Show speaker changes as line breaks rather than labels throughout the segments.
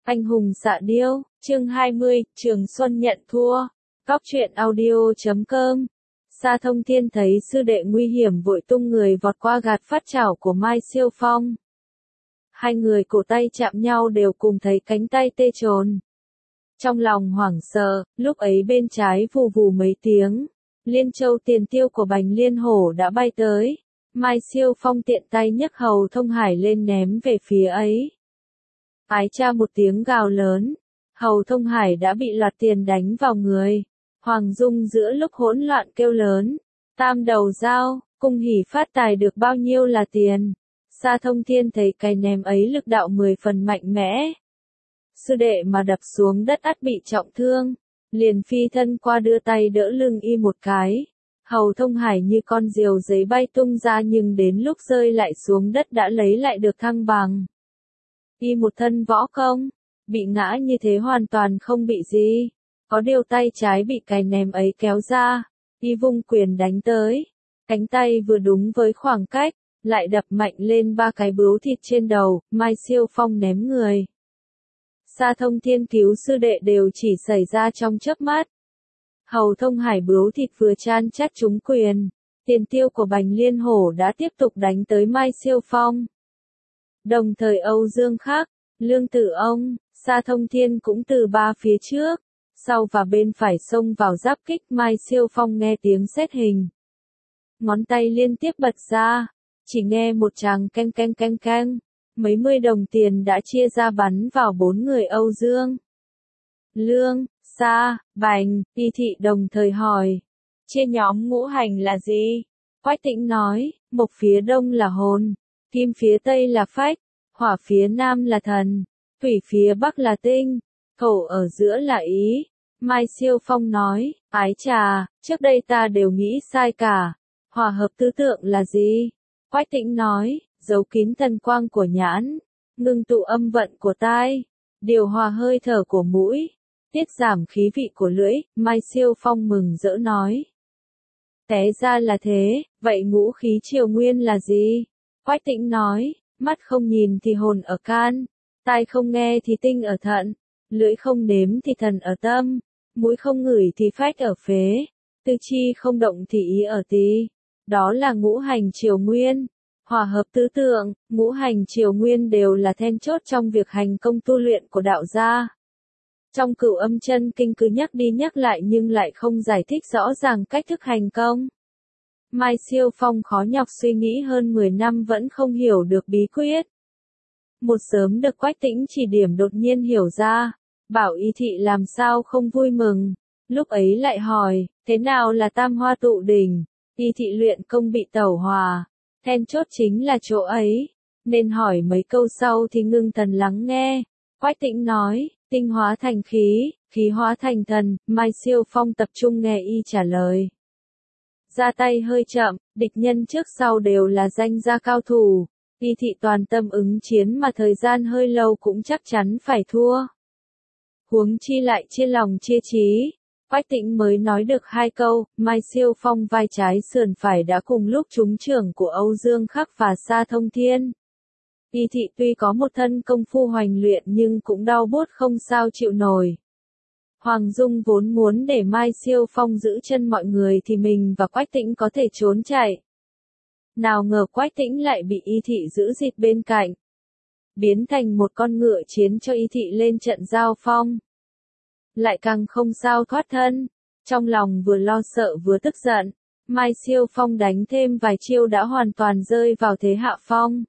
Anh hùng xạ điêu, chương 20, Trường Xuân nhận thua. Góc truyện audio.com. Sa Thông Thiên thấy sư đệ nguy hiểm vội tung người vọt qua gạt phát chảo của Mai Siêu Phong. Hai người cổ tay chạm nhau đều cùng thấy cánh tay tê trồn. Trong lòng hoảng sợ, lúc ấy bên trái vù vù mấy tiếng, Liên Châu tiền tiêu của Bành Liên Hổ đã bay tới. Mai Siêu Phong tiện tay nhấc Hầu Thông Hải lên ném về phía ấy. Ái cha một tiếng gào lớn, Hầu Thông Hải đã bị loạt tiền đánh vào người. Hoàng Dung giữa lúc hỗn loạn kêu lớn, tam đầu dao, cung hỉ phát tài được bao nhiêu là tiền. Sa Thông Thiên thấy cái ném ấy lực đạo 10 phần mạnh mẽ. Sư đệ mà đập xuống đất ắt bị trọng thương, liền phi thân qua đưa tay đỡ lưng y một cái. Hầu Thông Hải như con diều giấy bay tung ra nhưng đến lúc rơi lại xuống đất đã lấy lại được thăng bằng. Y một thân võ công, bị ngã như thế hoàn toàn không bị gì. Có điều tay trái bị cái ném ấy kéo ra, y vung quyền đánh tới. Cánh tay vừa đúng với khoảng cách, lại đập mạnh lên 3 cái bướu thịt trên đầu, Mai Siêu Phong ném người. Sa Thông Thiên cứu sư đệ đều chỉ xảy ra trong chớp mắt. Hầu Thông Hải bướu thịt vừa chan chát trúng quyền, tiền tiêu của Bành Liên Hổ đã tiếp tục đánh tới Mai Siêu Phong. Đồng thời Âu Dương Khắc, Lương Tử Ông, Sa Thông Thiên cũng từ ba phía trước, sau và bên phải xông vào giáp kích Mai Siêu Phong nghe tiếng sét hình. Ngón tay liên tiếp bật ra, chỉ nghe một tràng canh canh canh canh, mấy mươi đồng tiền đã chia ra bắn vào 4 người Âu Dương. Lương, Sa, Bành, Y Thị đồng thời hỏi, chia nhóm ngũ hành là gì? Quách Tĩnh nói, mộc phía đông là hồn, kim phía tây là phách, hỏa phía nam là thần, thủy phía bắc là tinh, thổ ở giữa là ý. Mai Siêu Phong nói, ái trà, trước đây ta đều nghĩ sai cả. Hòa hợp tứ tượng là gì? Quách Tĩnh nói, giấu kín thần quang của nhãn, ngưng tụ âm vận của tai, điều hòa hơi thở của mũi, tiết giảm khí vị của lưỡi. Mai Siêu Phong mừng rỡ nói, té ra là thế, vậy ngũ khí triều nguyên là gì? Quách Tĩnh nói, mắt không nhìn thì hồn ở can, tai không nghe thì tinh ở thận, lưỡi không nếm thì thần ở tâm, mũi không ngửi thì phách ở phế, tư chi không động thì ý ở tỳ. Đó là ngũ hành triều nguyên. Hòa hợp tứ tượng, ngũ hành triều nguyên đều là then chốt trong việc hành công tu luyện của đạo gia. Trong Cửu Âm Chân Kinh cứ nhắc đi nhắc lại nhưng lại không giải thích rõ ràng cách thức hành công. Mai Siêu Phong khó nhọc suy nghĩ hơn 10 năm vẫn không hiểu được bí quyết. Một sớm được Quách Tĩnh chỉ điểm đột nhiên hiểu ra, bảo Y Thị làm sao không vui mừng. Lúc ấy lại hỏi, thế nào là tam hoa tụ đỉnh? Y Thị luyện công bị tẩu hỏa, then chốt chính là chỗ ấy, nên hỏi mấy câu sau thì ngưng thần lắng nghe. Quách Tĩnh nói, tinh hóa thành khí, khí hóa thành thần. Mai Siêu Phong tập trung nghe y trả lời. Ra tay hơi chậm, địch nhân trước sau đều là danh gia cao thủ. Y Thị toàn tâm ứng chiến mà thời gian hơi lâu cũng chắc chắn phải thua. Huống chi lại chia lòng chia trí. Quách Tĩnh mới nói được 2 câu, Mai Siêu Phong vai trái sườn phải đã cùng lúc trúng chưởng của Âu Dương Khắc và Sa Thông Thiên. Y Thị tuy có một thân công phu hoành luyện nhưng cũng đau buốt không sao chịu nổi. Hoàng Dung vốn muốn để Mai Siêu Phong giữ chân mọi người thì mình và Quách Tĩnh có thể trốn chạy. Nào ngờ Quách Tĩnh lại bị Y Thị giữ dịt bên cạnh, biến thành một con ngựa chiến cho Y Thị lên trận giao phong. Lại càng không sao thoát thân, trong lòng vừa lo sợ vừa tức giận, Mai Siêu Phong đánh thêm vài chiêu đã hoàn toàn rơi vào thế hạ phong.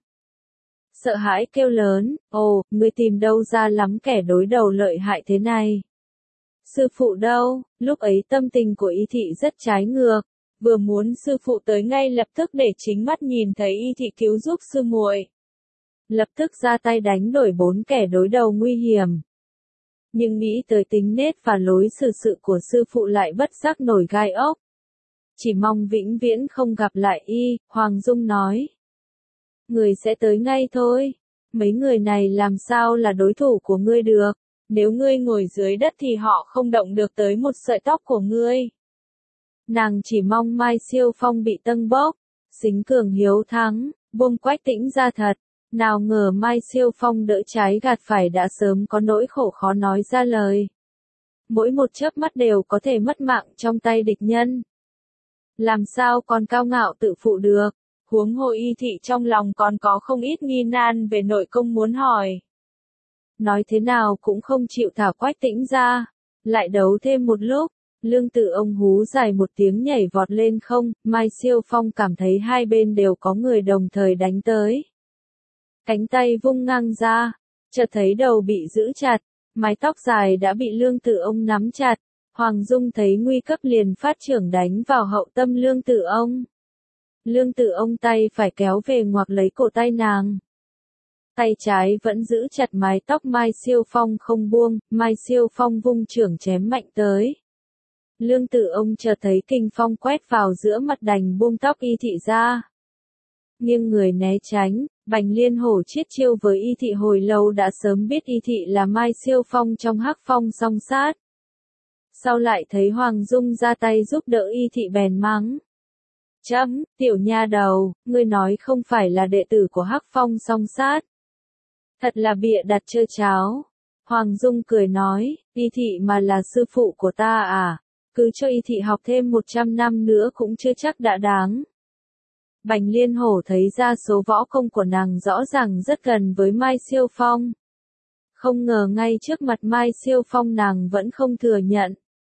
Sợ hãi kêu lớn, ồ, ngươi tìm đâu ra lắm kẻ đối đầu lợi hại thế này? Sư phụ đâu? Lúc ấy tâm tình của Y Thị rất trái ngược, vừa muốn sư phụ tới ngay lập tức để chính mắt nhìn thấy Y Thị cứu giúp sư muội, lập tức ra tay đánh đổi 4 kẻ đối đầu nguy hiểm. Nhưng nghĩ tới tính nết và lối xử sự của sư phụ lại bất giác nổi gai ốc. Chỉ mong vĩnh viễn không gặp lại y. Hoàng Dung nói, người sẽ tới ngay thôi. Mấy người này làm sao là đối thủ của ngươi được? Nếu ngươi ngồi dưới đất thì họ không động được tới một sợi tóc của ngươi. Nàng chỉ mong Mai Siêu Phong bị tâng bốc, xính cường hiếu thắng, buông Quách Tĩnh ra thật. Nào ngờ Mai Siêu Phong đỡ trái gạt phải đã sớm có nỗi khổ khó nói ra lời. Mỗi một chớp mắt đều có thể mất mạng trong tay địch nhân. Làm sao còn cao ngạo tự phụ được, huống hồ Y Thị trong lòng còn có không ít nghi nan về nội công muốn hỏi. Nói thế nào cũng không chịu thả Quách Tĩnh ra, lại đấu thêm một lúc, Lương Tử Ông hú dài một tiếng nhảy vọt lên không, Mai Siêu Phong cảm thấy hai bên đều có người đồng thời đánh tới. Cánh tay vung ngang ra, chợt thấy đầu bị giữ chặt, mái tóc dài đã bị Lương Tử Ông nắm chặt, Hoàng Dung thấy nguy cấp liền phát chưởng đánh vào hậu tâm Lương Tử Ông. Lương Tử Ông tay phải kéo về ngoặc lấy cổ tay nàng. Tay trái vẫn giữ chặt mái tóc Mai Siêu Phong không buông, Mai Siêu Phong vung chưởng chém mạnh tới. Lương Tử Ông chợt thấy kình phong quét vào giữa mặt đành buông tóc Y Thị ra. Nghiêng người né tránh, Bành Liên Hổ chiết chiêu với Y Thị hồi lâu đã sớm biết Y Thị là Mai Siêu Phong trong Hắc Phong song sát. Sau lại thấy Hoàng Dung ra tay giúp đỡ Y Thị bèn mắng. Chấm, tiểu nha đầu, ngươi nói không phải là đệ tử của Hắc Phong song sát. Thật là bịa đặt trơ cháo. Hoàng Dung cười nói, Y Thị mà là sư phụ của ta à, cứ cho Y Thị học thêm 100 năm nữa cũng chưa chắc đã đáng. Bành Liên Hổ thấy ra số võ công của nàng rõ ràng rất gần với Mai Siêu Phong. Không ngờ ngay trước mặt Mai Siêu Phong nàng vẫn không thừa nhận.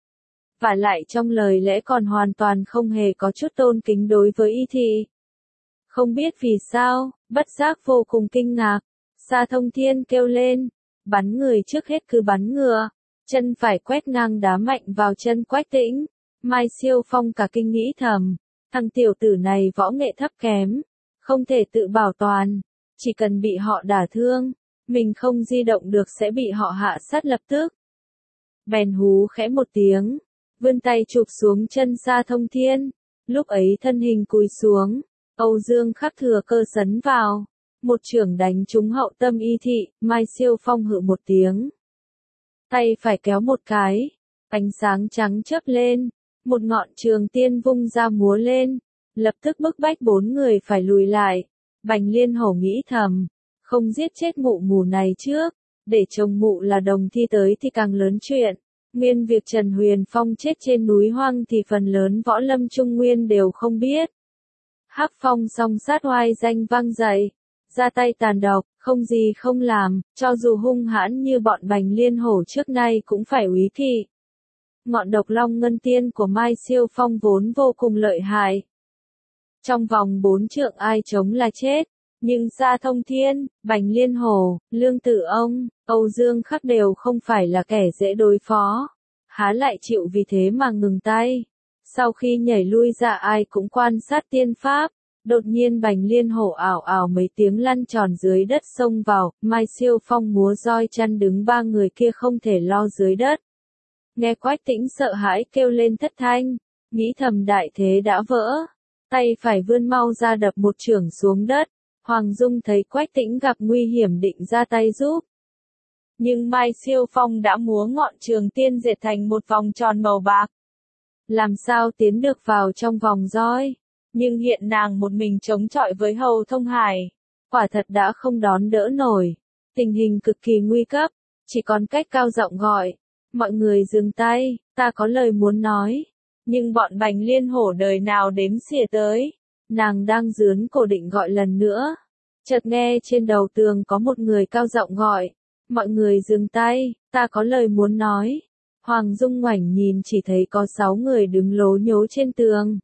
Và lại trong lời lẽ còn hoàn toàn không hề có chút tôn kính đối với Y Thị. Không biết vì sao, bất giác vô cùng kinh ngạc. Sa Thông Thiên kêu lên, bắn người trước hết cứ bắn ngựa, chân phải quét ngang đá mạnh vào chân Quách Tĩnh. Mai Siêu Phong cả kinh nghĩ thầm, thằng tiểu tử này võ nghệ thấp kém, không thể tự bảo toàn, chỉ cần bị họ đả thương, mình không di động được sẽ bị họ hạ sát lập tức. Bèn hú khẽ một tiếng, vươn tay chụp xuống chân Sa Thông Thiên, lúc ấy thân hình cúi xuống, Âu Dương Khắc thừa cơ sấn vào. Một chưởng đánh trúng hậu tâm Y Thị, Mai Siêu Phong hự một tiếng. Tay phải kéo một cái, ánh sáng trắng chớp lên, một ngọn trường tiên vung ra múa lên, lập tức bức bách bốn người phải lùi lại. Bành Liên Hổ nghĩ thầm, không giết chết mụ mù này trước, để chồng mụ là đồng thi tới thì càng lớn chuyện. Nguyên việc Trần Huyền Phong chết trên núi hoang thì phần lớn võ lâm Trung Nguyên đều không biết. Hắc Phong song sát oai danh vang dậy. Ra tay tàn độc, không gì không làm, cho dù hung hãn như bọn Bành Liên Hổ trước nay cũng phải úy kỵ. Ngọn độc long ngân tiên của Mai Siêu Phong vốn vô cùng lợi hại. Trong vòng 4 trượng ai chống là chết, nhưng Sa Thông Thiên, Bành Liên Hổ, Lương Tử Ông, Âu Dương Khắc đều không phải là kẻ dễ đối phó. Há lại chịu vì thế mà ngừng tay. Sau khi nhảy lui ra ai cũng quan sát tiên pháp. Đột nhiên Bành Liên Hổ ảo ảo mấy tiếng lăn tròn dưới đất xông vào, Mai Siêu Phong múa roi chăn đứng ba người kia không thể lo dưới đất. Nghe Quách Tĩnh sợ hãi kêu lên thất thanh, nghĩ thầm đại thế đã vỡ, tay phải vươn mau ra đập một chưởng xuống đất. Hoàng Dung thấy Quách Tĩnh gặp nguy hiểm định ra tay giúp. Nhưng Mai Siêu Phong đã múa ngọn trường tiên dệt thành một vòng tròn màu bạc. Làm sao tiến được vào trong vòng roi? Nhưng hiện nàng một mình chống chọi với Hầu Thông Hải, quả thật đã không đón đỡ nổi. Tình hình cực kỳ nguy cấp, chỉ còn cách cao giọng gọi, mọi người dừng tay, ta có lời muốn nói. Nhưng bọn Bành Liên Hổ đời nào đếm xỉa tới, nàng đang dướn cổ định gọi lần nữa. Chợt nghe trên đầu tường có một người cao giọng gọi, mọi người dừng tay, ta có lời muốn nói. Hoàng Dung ngoảnh nhìn chỉ thấy có 6 người đứng lố nhố trên tường.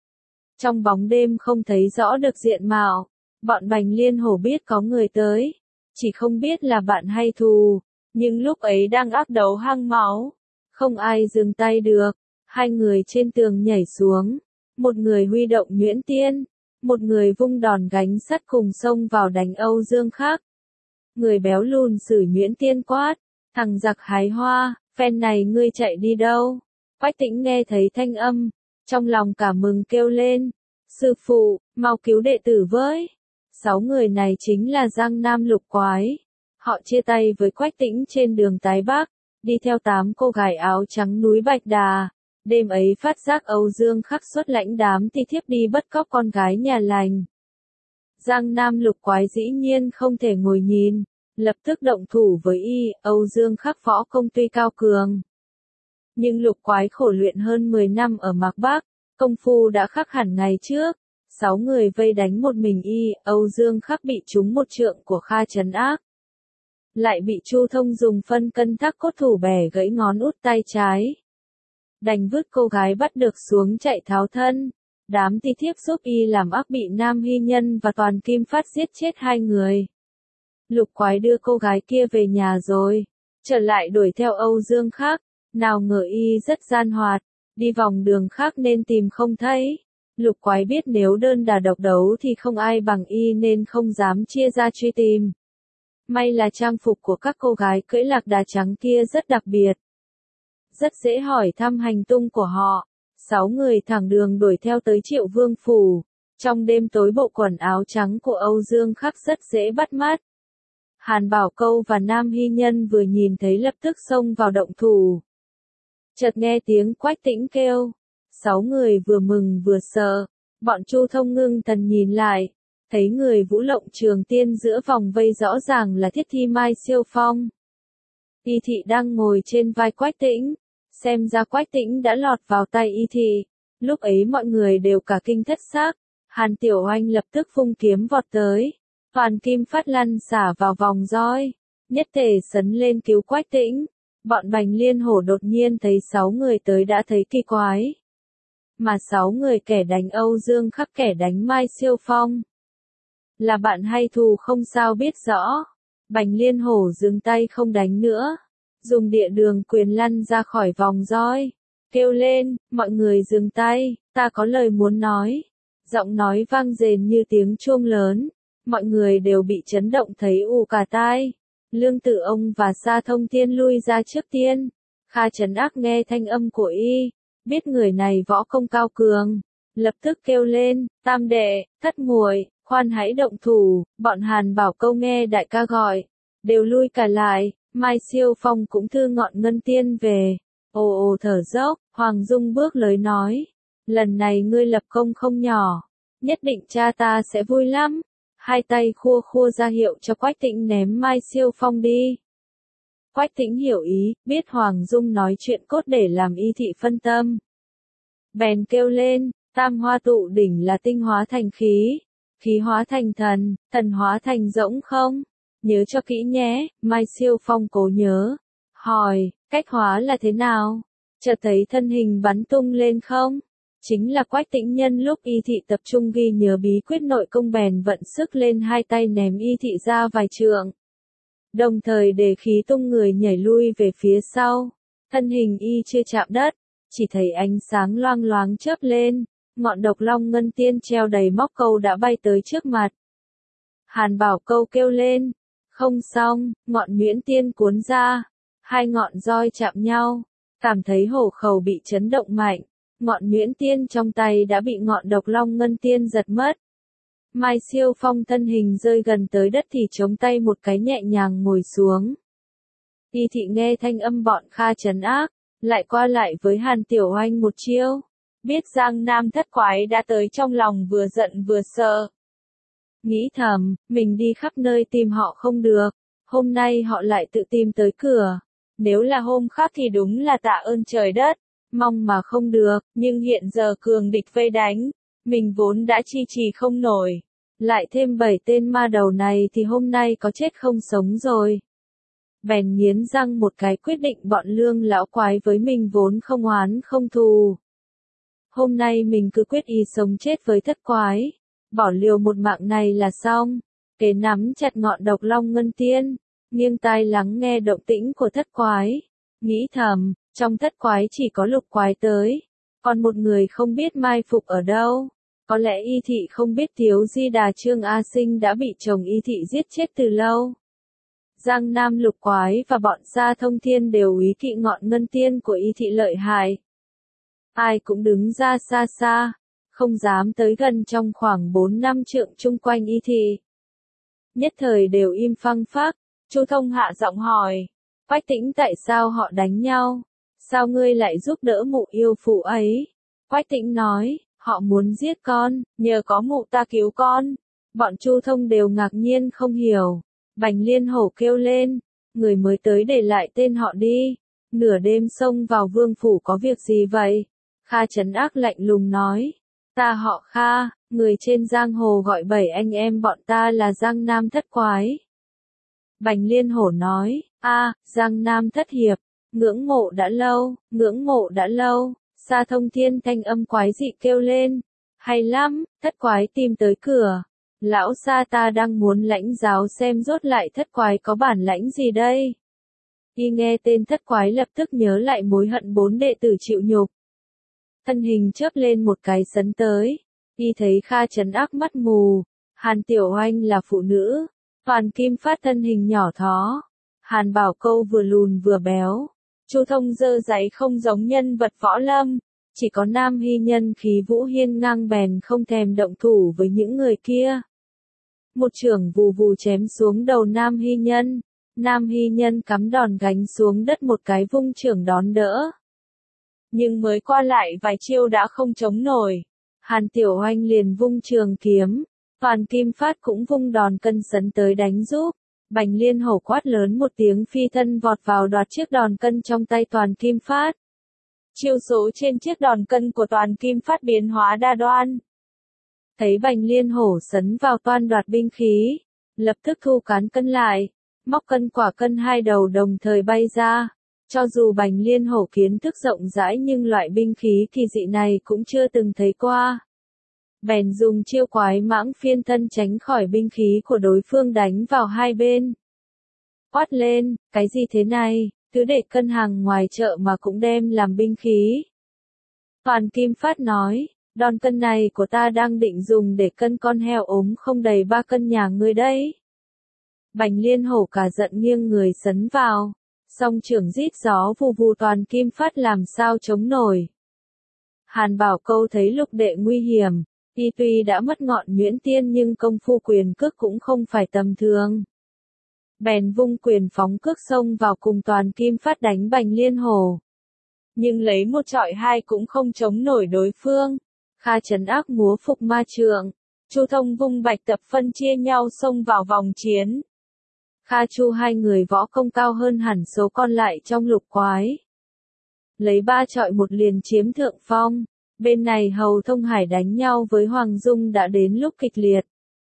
Trong bóng đêm không thấy rõ được diện mạo, bọn Bành Liên Hổ biết có người tới, chỉ không biết là bạn hay thù, nhưng lúc ấy đang ác đấu hăng máu, không ai dừng tay được. Hai người trên tường nhảy xuống, một người huy động nhuyễn tiên, một người vung đòn gánh sắt cùng xông vào đánh Âu Dương Khắc. Người béo lùn sử nhuyễn tiên quát, thằng giặc hái hoa, phen này ngươi chạy đi đâu? Quách Tĩnh nghe thấy thanh âm, trong lòng cả mừng kêu lên, sư phụ, mau cứu đệ tử với. 6 người này chính là Giang Nam Lục Quái. Họ chia tay với Quách Tĩnh trên đường Tái Bắc, đi theo 8 cô gái áo trắng núi Bạch Đà. Đêm ấy phát giác Âu Dương Khắc xuất lãnh đám thì thiếp đi bắt cóc con gái nhà lành. Giang Nam Lục Quái dĩ nhiên không thể ngồi nhìn, lập tức động thủ với y. Âu Dương Khắc võ công tuy cao cường, nhưng Lục Quái khổ luyện hơn 10 năm ở Mạc Bắc, công phu đã khác hẳn ngày trước. 6 người vây đánh một mình y. Âu Dương Khắc bị trúng một trượng của Kha Trấn Ác, lại bị Chu Thông dùng phân cân thác cốt thủ bẻ gãy ngón út tay trái, đành vứt cô gái bắt được xuống chạy tháo thân. Đám ti thiếp giúp y làm ác bị Nam Hy Nhân và Toàn Kim Phát giết chết 2 người. Lục Quái đưa cô gái kia về nhà rồi, trở lại đuổi theo Âu Dương Khắc, nào ngờ y rất gian hoạt, đi vòng đường khác nên tìm không thấy. Lục Quái biết nếu đơn đà độc đấu thì không ai bằng y nên không dám chia ra truy tìm. May là trang phục của các cô gái cưỡi lạc đà trắng kia rất đặc biệt, rất dễ hỏi thăm hành tung của họ. 6 người thẳng đường đuổi theo tới Triệu Vương phủ. Trong đêm tối bộ quần áo trắng của Âu Dương Khắc rất dễ bắt mắt. Hàn Bảo Câu và Nam Hy Nhân vừa nhìn thấy lập tức xông vào động thủ. Chợt nghe tiếng Quách Tĩnh kêu. 6 người vừa mừng vừa sợ. Bọn Chu Thông ngưng thần nhìn lại, thấy người Vũ Lộng Trường Tiên giữa vòng vây rõ ràng là Thiết Thi Mai Siêu Phong. Y Thị đang ngồi trên vai Quách Tĩnh. Xem ra Quách Tĩnh đã lọt vào tay Y Thị. Lúc ấy mọi người đều cả kinh thất xác. Hàn Tiểu Oanh lập tức vung kiếm vọt tới. Toàn Kim Phát lăn xả vào vòng roi, nhất tề sấn lên cứu Quách Tĩnh. Bọn Bành Liên Hổ đột nhiên thấy 6 người tới đã thấy kỳ quái. Mà 6 người kẻ đánh Âu Dương Khắc kẻ đánh Mai Siêu Phong là bạn hay thù không sao biết rõ. Bành Liên Hổ dừng tay không đánh nữa, dùng địa đường quyền lăn ra khỏi vòng roi, kêu lên, mọi người dừng tay, ta có lời muốn nói. Giọng nói vang rền như tiếng chuông lớn, mọi người đều bị chấn động thấy ù cả tai. Lương Tử Ông và Sa Thông Thiên lui ra trước tiên. Kha Trấn Ác nghe thanh âm của y, biết người này võ công cao cường, lập tức kêu lên, Tam đệ, Thất muội, khoan hãy động thủ. Bọn Hàn Bảo Câu nghe đại ca gọi, đều lui cả lại. Mai Siêu Phong cũng thư ngọn ngân tiên về. Ồ ồ thở dốc, Hoàng Dung bước lời nói, lần này ngươi lập công không nhỏ, nhất định cha ta sẽ vui lắm. Hai tay khua khua ra hiệu cho Quách Tĩnh ném Mai Siêu Phong đi. Quách Tĩnh hiểu ý, biết Hoàng Dung nói chuyện cốt để làm Y Thị phân tâm. Bèn kêu lên, Tam Hoa Tụ Đỉnh là tinh hóa thành khí, khí hóa thành thần, thần hóa thành rỗng không? Nhớ cho kỹ nhé. Mai Siêu Phong cố nhớ, hỏi, cách hóa là thế nào? Chợt thấy thân hình bắn tung lên không? Chính là Quách Tĩnh nhân lúc Y Thị tập trung ghi nhớ bí quyết nội công bèn vận sức lên hai tay ném Y Thị ra vài trượng. Đồng thời để khí tung người nhảy lui về phía sau. Thân hình y chưa chạm đất, chỉ thấy ánh sáng loang loáng chớp lên, ngọn độc long ngân tiên treo đầy móc câu đã bay tới trước mặt. Hàn Bảo Câu kêu lên, không xong, ngọn nhuyễn tiên cuốn ra, hai ngọn roi chạm nhau, cảm thấy hổ khẩu bị chấn động mạnh, ngọn nhuyễn tiên trong tay đã bị ngọn độc long ngân tiên giật mất. Mai Siêu Phong thân hình rơi gần tới đất thì chống tay một cái nhẹ nhàng ngồi xuống. Y Thị nghe thanh âm bọn Kha Trấn Ác, lại qua lại với Hàn Tiểu Oanh một chiêu, biết Giang Nam Thất Quái đã tới trong lòng vừa giận vừa sợ. Nghĩ thầm, mình đi khắp nơi tìm họ không được, hôm nay họ lại tự tìm tới cửa. Nếu là hôm khác thì đúng là tạ ơn trời đất, mong mà không được, nhưng hiện giờ cường địch vây đánh, mình vốn đã chi trì không nổi. Lại thêm 7 tên ma đầu này thì hôm nay có chết không sống rồi. Bèn nghiến răng một cái quyết định bọn Lương lão quái với mình vốn không oán không thù. Hôm nay mình cứ quyết ý sống chết với Thất Quái, bỏ liều một mạng này là xong. Kế nắm chặt ngọn độc long ngân tiên, nghiêng tai lắng nghe động tĩnh của Thất Quái. Nghĩ thầm, trong Thất Quái chỉ có Lục Quái tới, còn một người không biết mai phục ở đâu. Có lẽ Y Thị không biết Thiếu Di Đà Trương A Sinh đã bị chồng Y Thị giết chết từ lâu. Giang Nam Lục Quái và bọn Sa Thông Thiên đều úy kỵ ngọn ngân tiên của Y Thị lợi hại. Ai cũng đứng ra xa xa, không dám tới gần trong khoảng 4-5 trượng chung quanh Y Thị. Nhất thời đều im phăng phắc. Chu Thông hạ giọng hỏi, Quách Tĩnh tại sao họ đánh nhau? Sao ngươi lại giúp đỡ mụ yêu phụ ấy? Quách Tĩnh nói, họ muốn giết con, nhờ có mụ ta cứu con. Bọn Chu Thông đều ngạc nhiên không hiểu. Bành Liên Hổ kêu lên, người mới tới để lại tên họ đi. Nửa đêm xông vào vương phủ có việc gì vậy? Kha Trấn Ác lạnh lùng nói, ta họ Kha, người trên giang hồ gọi 7 anh em bọn ta là Giang Nam Thất Quái. Bành Liên Hổ nói, Giang Nam Thất Hiệp, ngưỡng mộ đã lâu, ngưỡng mộ đã lâu. Sa Thông Thiên thanh âm quái dị kêu lên, hay lắm, Thất Quái tìm tới cửa. Lão Sa ta đang muốn lãnh giáo xem rốt lại Thất Quái có bản lãnh gì đây. Y nghe tên Thất Quái lập tức nhớ lại mối hận 4 đệ tử chịu nhục. Thân hình chớp lên một cái sấn tới. Y thấy Kha Trấn Ác mắt mù. Hàn Tiểu Oanh là phụ nữ. Toàn Kim Phát thân hình nhỏ thó. Hàn Bảo Câu vừa lùn vừa béo. Chu Thông dơ giấy không giống nhân vật võ lâm. Chỉ có Nam Hy Nhân khí vũ hiên ngang bèn không thèm động thủ với những người kia. Một chưởng vù vù chém xuống đầu Nam Hy Nhân. Nam Hy Nhân cắm đòn gánh xuống đất một cái vung chưởng đón đỡ. Nhưng mới qua lại vài chiêu đã không chống nổi. Hàn Tiểu Oanh liền vung trường kiếm. Toàn Kim Phát cũng vung đòn cân sấn tới đánh giúp. Bành Liên Hổ quát lớn một tiếng phi thân vọt vào đoạt chiếc đòn cân trong tay Toàn Kim Phát. Chiêu số trên chiếc đòn cân của Toàn Kim Phát biến hóa đa đoan. Thấy Bành Liên Hổ sấn vào toan đoạt binh khí, lập tức thu cán cân lại, móc cân quả cân hai đầu đồng thời bay ra. Cho dù Bành Liên Hổ kiến thức rộng rãi nhưng loại binh khí kỳ dị này cũng chưa từng thấy qua. Bèn dùng chiêu quái mãng phiên thân tránh khỏi binh khí của đối phương đánh vào hai bên. Quát lên, cái gì thế này, cứ để cân hàng ngoài chợ mà cũng đem làm binh khí. Toàn Kim Phát nói, đòn cân này của ta đang định dùng để cân con heo ốm không đầy 3 cân nhà ngươi đấy. Bành Liên Hổ cả giận nghiêng người sấn vào. Song trưởng rít gió vù vù Toàn Kim Phát làm sao chống nổi. Hàn Bảo Câu thấy lục đệ nguy hiểm. Y tuy đã mất ngọn nhuyễn tiên nhưng công phu quyền cước cũng không phải tầm thường. Bèn vung quyền phóng cước xông vào cùng Toàn Kim Phát đánh Bành Liên Hổ. Nhưng lấy một trọi hai cũng không chống nổi đối phương. Kha Trấn Ác múa phục ma trượng. Chu Thông vung bạch tập phân chia nhau xông vào vòng chiến. Kha Chu hai người võ công cao hơn hẳn số còn lại trong lục quái. Lấy 3 trọi 1 liền chiếm thượng phong. Bên này Hầu Thông Hải đánh nhau với Hoàng Dung đã đến lúc kịch liệt.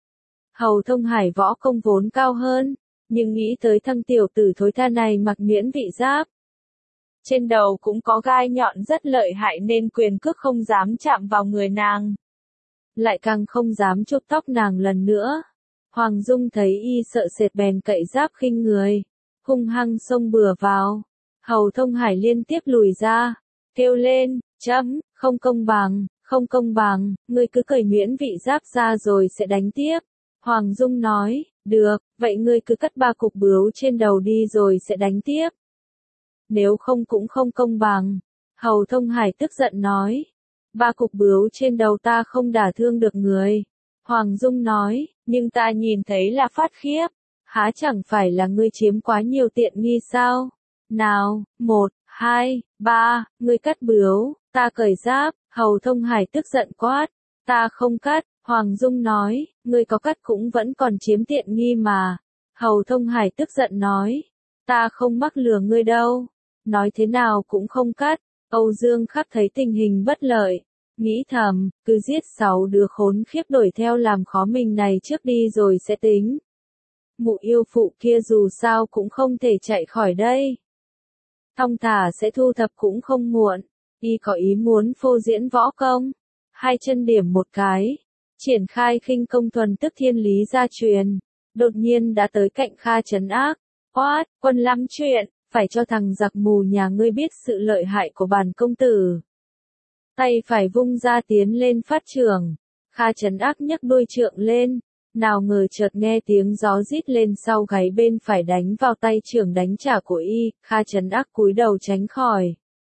Hầu Thông Hải võ công vốn cao hơn, nhưng nghĩ tới thằng tiểu tử thối tha này mặc miễn vị giáp. Trên đầu cũng có gai nhọn rất lợi hại nên quyền cước không dám chạm vào người nàng. Lại càng không dám chụp tóc nàng lần nữa. Hoàng Dung thấy y sợ sệt bèn cậy giáp khinh người, hung hăng xông bừa vào. Hầu Thông Hải liên tiếp lùi ra, kêu lên, không công bằng, không công bằng, ngươi cứ cởi miễn vị giáp ra rồi sẽ đánh tiếp. Hoàng Dung nói, được, vậy ngươi cứ cắt 3 cục bướu trên đầu đi rồi sẽ đánh tiếp. Nếu không cũng không công bằng. Hầu Thông Hải tức giận nói, 3 cục bướu trên đầu ta không đả thương được người. Hoàng Dung nói, nhưng ta nhìn thấy là phát khiếp, há chẳng phải là ngươi chiếm quá nhiều tiện nghi sao? Nào, 1, 2, 3, ngươi cắt bướu, ta cởi giáp. Hầu Thông Hải tức giận quát, ta không cắt. Hoàng Dung nói, ngươi có cắt cũng vẫn còn chiếm tiện nghi mà. Hầu Thông Hải tức giận nói, ta không mắc lừa ngươi đâu, nói thế nào cũng không cắt. Âu Dương Khắc thấy tình hình bất lợi, nghĩ thầm, cứ giết 6 đứa khốn khiếp đuổi theo làm khó mình này trước đi rồi sẽ tính. Mụ yêu phụ kia dù sao cũng không thể chạy khỏi đây. Thong thả sẽ thu thập cũng không muộn. Y có ý muốn phô diễn võ công. 2 chân điểm một cái. Triển khai khinh công thuần tức thiên lý gia truyền. Đột nhiên đã tới cạnh Kha Trấn Ác. Quát, quân lắm chuyện, phải cho thằng giặc mù nhà ngươi biết sự lợi hại của bản công tử. Tay phải vung ra tiến lên phát chưởng. Kha Trấn Ác nhấc đuôi trượng lên. Nào ngờ chợt nghe tiếng gió rít lên sau gáy bên phải đánh vào tay chưởng đánh trả của y. Kha Trấn Ác cúi đầu tránh khỏi.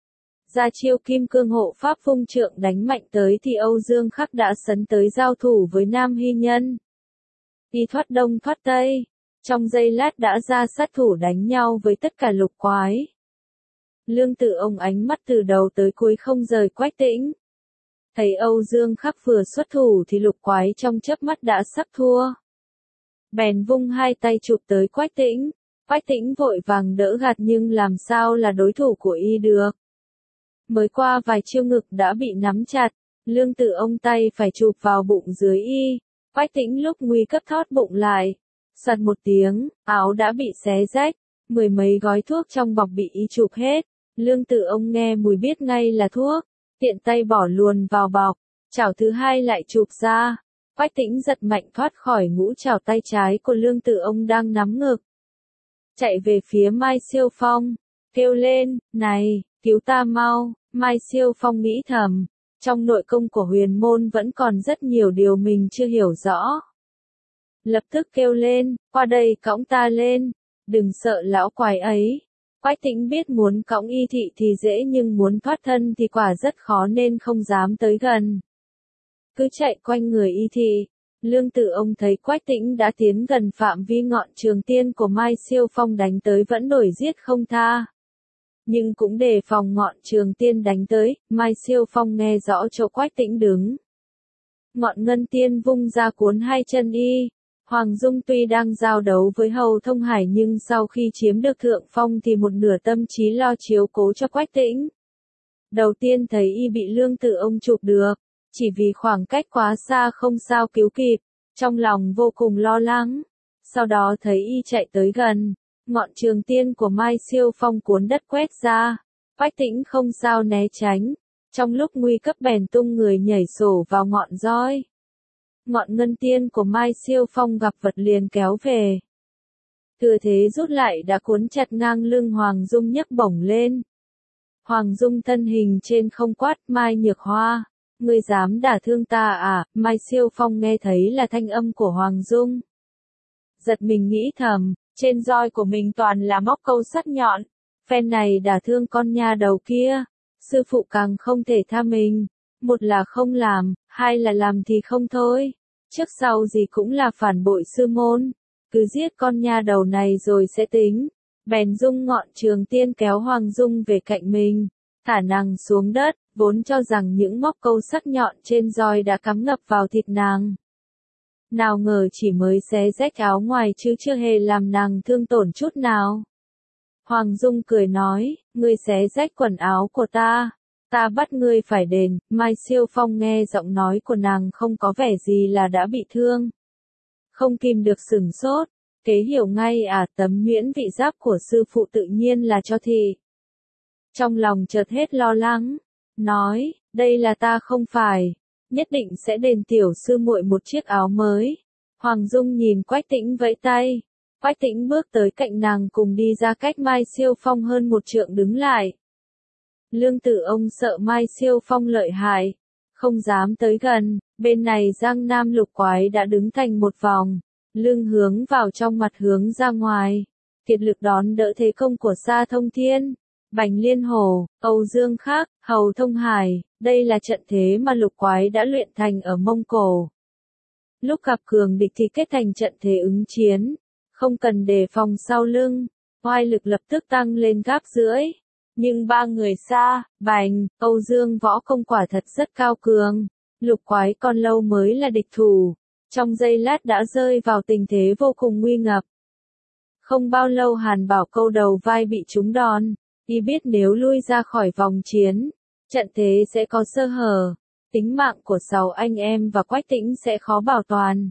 Ra chiêu kim cương hộ pháp vung trượng đánh mạnh tới thì Âu Dương Khắc đã sấn tới giao thủ với Nam Hy Nhân. Y thoát đông thoát tây. Trong giây lát đã ra sát thủ đánh nhau với tất cả lục quái. Lương Tử ông ánh mắt từ đầu tới cuối không rời Quách Tĩnh. Thấy Âu Dương Khắc vừa xuất thủ thì Lục Quái trong chớp mắt đã sắp thua. Bèn vung hai tay chụp tới Quách Tĩnh. Quách Tĩnh vội vàng đỡ gạt nhưng làm sao là đối thủ của y được. Mới qua vài chiêu ngực đã bị nắm chặt, Lương Tử Ông tay phải chụp vào bụng dưới y. Quách Tĩnh lúc nguy cấp thót bụng lại. Soạt một tiếng, áo đã bị xé rách, mười mấy gói thuốc trong bọc bị y chụp hết. Lương Tử Ông nghe mùi biết ngay là thuốc, tiện tay bỏ luồn vào bọc, chảo thứ hai lại chụp ra. Quách Tĩnh giật mạnh thoát khỏi ngũ chảo tay trái của Lương Tử Ông đang nắm ngực. Chạy về phía Mai Siêu Phong, kêu lên, này, cứu ta mau. Mai Siêu Phong nghĩ thầm, trong nội công của huyền môn vẫn còn rất nhiều điều mình chưa hiểu rõ. Lập tức kêu lên, qua đây cõng ta lên, đừng sợ lão quái ấy. Quách Tĩnh biết muốn cõng y thị thì dễ nhưng muốn thoát thân thì quả rất khó nên không dám tới gần. Cứ chạy quanh người y thị. Lương Tử Ông thấy Quách Tĩnh đã tiến gần phạm vi ngọn trường tiên của Mai Siêu Phong đánh tới vẫn đuổi giết không tha. Nhưng cũng đề phòng ngọn trường tiên đánh tới, Mai Siêu Phong nghe rõ chỗ Quách Tĩnh đứng. Ngọn ngân tiên vung ra cuốn hai chân y. Hoàng Dung tuy đang giao đấu với Hầu Thông Hải nhưng sau khi chiếm được thượng phong thì một nửa tâm trí lo chiếu cố cho Quách Tĩnh. Đầu tiên thấy y bị Lương Tử Ông chụp được, chỉ vì khoảng cách quá xa không sao cứu kịp, trong lòng vô cùng lo lắng. Sau đó thấy y chạy tới gần, ngọn trường tiên của Mai Siêu Phong cuốn đất quét ra, Quách Tĩnh không sao né tránh, trong lúc nguy cấp bèn tung người nhảy sổ vào ngọn roi. Ngọn ngân tiên của Mai Siêu Phong gặp vật liền kéo về. Thừa thế rút lại đã cuốn chặt ngang lưng Hoàng Dung nhấc bổng lên. Hoàng Dung thân hình trên không quát, Mai Nhược Hoa, ngươi dám đả thương ta à? Mai Siêu Phong nghe thấy là thanh âm của Hoàng Dung. Giật mình nghĩ thầm, trên roi của mình toàn là móc câu sắc nhọn, phen này đả thương con nha đầu kia, sư phụ càng không thể tha mình, một là không làm, hai là làm thì không thôi, trước sau gì cũng là phản bội sư môn, cứ giết con nha đầu này rồi sẽ tính. Bèn dung ngọn trường tiên kéo Hoàng Dung về cạnh mình, thả nàng xuống đất, vốn cho rằng những móc câu sắc nhọn trên roi đã cắm ngập vào thịt nàng. Nào ngờ chỉ mới xé rách áo ngoài chứ chưa hề làm nàng thương tổn chút nào. Hoàng Dung cười nói, ngươi xé rách quần áo của ta bắt ngươi phải đền. Mai Siêu Phong nghe giọng nói của nàng không có vẻ gì là đã bị thương. Không kìm được sửng sốt, kế hiểu ngay tấm nhuyễn vị giáp của sư phụ tự nhiên là cho thị. Trong lòng chợt hết lo lắng, nói, đây là ta không phải, nhất định sẽ đền tiểu sư muội một chiếc áo mới. Hoàng Dung nhìn Quách Tĩnh vẫy tay, Quách Tĩnh bước tới cạnh nàng cùng đi ra cách Mai Siêu Phong hơn một trượng đứng lại. Lương Tử Ông sợ Mai Siêu Phong lợi hại, không dám tới gần, bên này Giang Nam Lục Quái đã đứng thành một vòng, lưng hướng vào trong mặt hướng ra ngoài, kiệt lực đón đỡ thế công của Sa Thông Thiên, Bành Liên Hổ, Âu Dương Khắc, Hầu Thông Hải, đây là trận thế mà Lục Quái đã luyện thành ở Mông Cổ. Lúc gặp cường địch thì kết thành trận thế ứng chiến, không cần đề phòng sau lưng, oai lực lập tức tăng lên gấp rưỡi. Nhưng ba người Sa, Bành, Âu Dương võ công quả thật rất cao cường, Lục Quái còn lâu mới là địch thủ, trong giây lát đã rơi vào tình thế vô cùng nguy ngập. Không bao lâu Hàn Bảo Câu đầu vai bị trúng đòn, y biết nếu lui ra khỏi vòng chiến, trận thế sẽ có sơ hở, tính mạng của 6 anh em và Quách Tĩnh sẽ khó bảo toàn.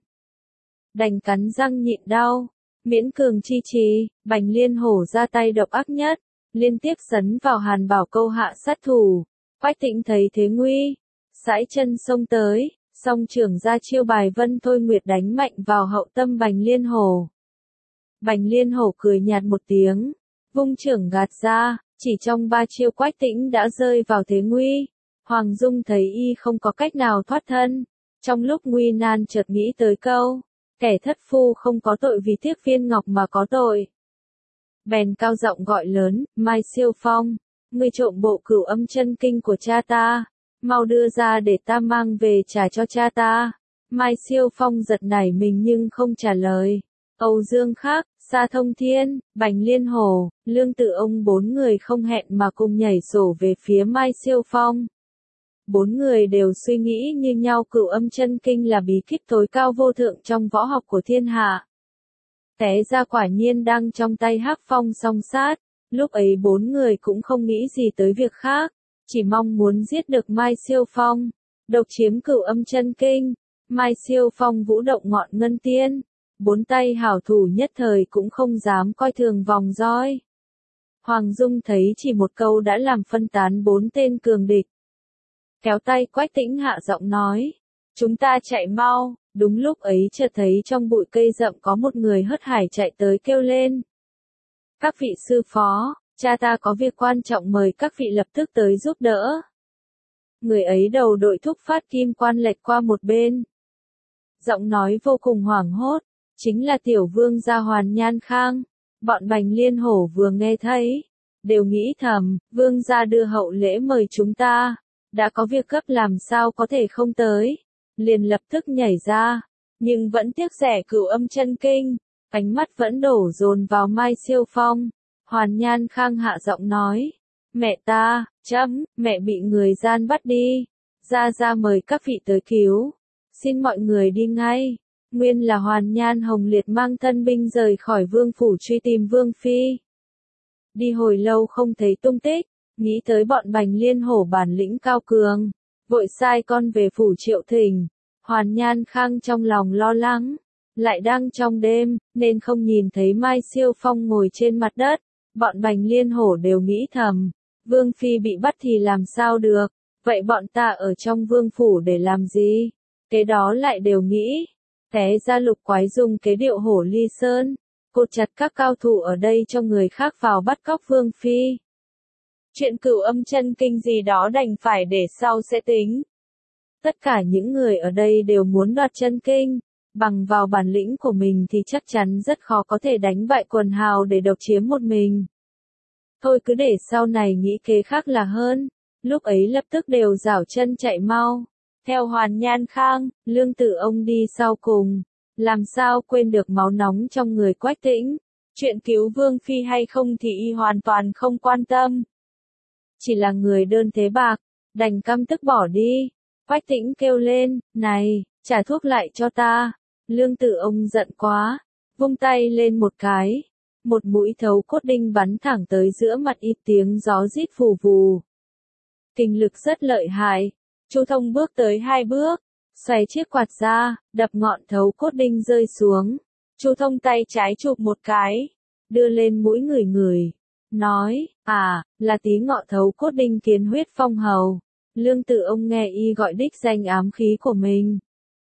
Đành cắn răng nhịn đau, miễn cường chi trì, Bành Liên Hổ ra tay độc ác nhất, liên tiếp sấn vào Hàn Bảo Câu hạ sát thủ. Quách Tĩnh thấy thế nguy, sải chân xông tới, song trưởng ra chiêu bài Vân Thôi Nguyệt đánh mạnh vào hậu tâm Bành Liên Hổ. Bành Liên Hổ cười nhạt một tiếng, vung trưởng gạt ra, chỉ trong 3 chiêu Quách Tĩnh đã rơi vào thế nguy. Hoàng Dung thấy y không có cách nào thoát thân, trong lúc nguy nan chợt nghĩ tới câu, kẻ thất phu không có tội vì tiếc viên ngọc mà có tội. Bèn cao giọng gọi lớn, Mai Siêu Phong, ngươi trộm bộ Cửu Âm chân kinh của cha ta, mau đưa ra để ta mang về trả cho cha ta. Mai Siêu Phong giật nảy mình nhưng không trả lời. Âu Dương Khắc, Sa Thông Thiên, Bành Liên Hổ, Lương Tử Ông 4 người không hẹn mà cùng nhảy sổ về phía Mai Siêu Phong. Bốn người đều suy nghĩ như nhau, Cửu Âm Chân Kinh là bí kíp tối cao vô thượng trong võ học của thiên hạ. Té ra quả nhiên đang trong tay Hắc Phong song sát, lúc ấy bốn người cũng không nghĩ gì tới việc khác, chỉ mong muốn giết được Mai Siêu Phong, độc chiếm Cửu Âm Chân Kinh. Mai Siêu Phong vũ động ngọn ngân tiên, bốn tay hảo thủ nhất thời cũng không dám coi thường vòng roi. Hoàng Dung thấy chỉ một câu đã làm phân tán bốn tên cường địch. Kéo tay Quách Tĩnh hạ giọng nói, chúng ta chạy mau. Đúng lúc ấy chợt thấy trong bụi cây rậm có một người hớt hải chạy tới kêu lên. Các vị sư phó, cha ta có việc quan trọng mời các vị lập tức tới giúp đỡ. Người ấy đầu đội thúc phát kim quan lệch qua một bên. Giọng nói vô cùng hoảng hốt, chính là tiểu vương gia Hoàn Nhan Khang. Bọn Bành Liên Hổ vừa nghe thấy, đều nghĩ thầm, vương gia đưa hậu lễ mời chúng ta, đã có việc gấp làm sao có thể không tới. Liền lập tức nhảy ra, nhưng vẫn tiếc rẻ Cửu Âm Chân Kinh, ánh mắt vẫn đổ dồn vào Mai Siêu Phong. Hoàn Nhan Khang hạ giọng nói, mẹ ta, mẹ bị người gian bắt đi, ra mời các vị tới cứu, xin mọi người đi ngay. Nguyên là Hoàn Nhan Hồng Liệt mang thân binh rời khỏi vương phủ truy tìm vương phi. Đi hồi lâu không thấy tung tích, nghĩ tới bọn Bành Liên Hổ bản lĩnh cao cường, vội sai con về phủ Triệu Thình. Hoàn Nhan Khang trong lòng lo lắng, lại đang trong đêm, nên không nhìn thấy Mai Siêu Phong ngồi trên mặt đất. Bọn Bành Liên Hổ đều nghĩ thầm, vương phi bị bắt thì làm sao được, vậy bọn ta ở trong vương phủ để làm gì? Kế đó lại đều nghĩ, té ra Lục Quái dùng kế điệu hổ ly sơn, cột chặt các cao thủ ở đây cho người khác vào bắt cóc vương phi. Chuyện Cửu Âm Chân Kinh gì đó đành phải để sau sẽ tính. Tất cả những người ở đây đều muốn đoạt chân kinh, bằng vào bản lĩnh của mình thì chắc chắn rất khó có thể đánh bại quần hào để độc chiếm một mình. Thôi cứ để sau này nghĩ kế khác là hơn, lúc ấy lập tức đều giảo chân chạy mau. Theo Hoàn Nhan Khang, Lương Tử Ông đi sau cùng, làm sao quên được máu nóng trong người Quách Tĩnh. Chuyện cứu vương phi hay không thì y hoàn toàn không quan tâm. Chỉ là người đơn thế bạc, đành căm tức bỏ đi. Quách Tĩnh kêu lên, này, trả thuốc lại cho ta. Lương Tử Ông giận quá, vung tay lên một cái. Một mũi thấu cốt đinh bắn thẳng tới giữa mặt y, tiếng gió rít phù vù. Kinh lực rất lợi hại. Chu Thông bước tới 2 bước, xoay chiếc quạt ra, đập ngọn thấu cốt đinh rơi xuống. Chu Thông tay trái chụp một cái, đưa lên mũi người, nói, là tí ngọ thấu cốt đinh kiến huyết phong hầu. Lương Tử Ông nghe y gọi đích danh ám khí của mình.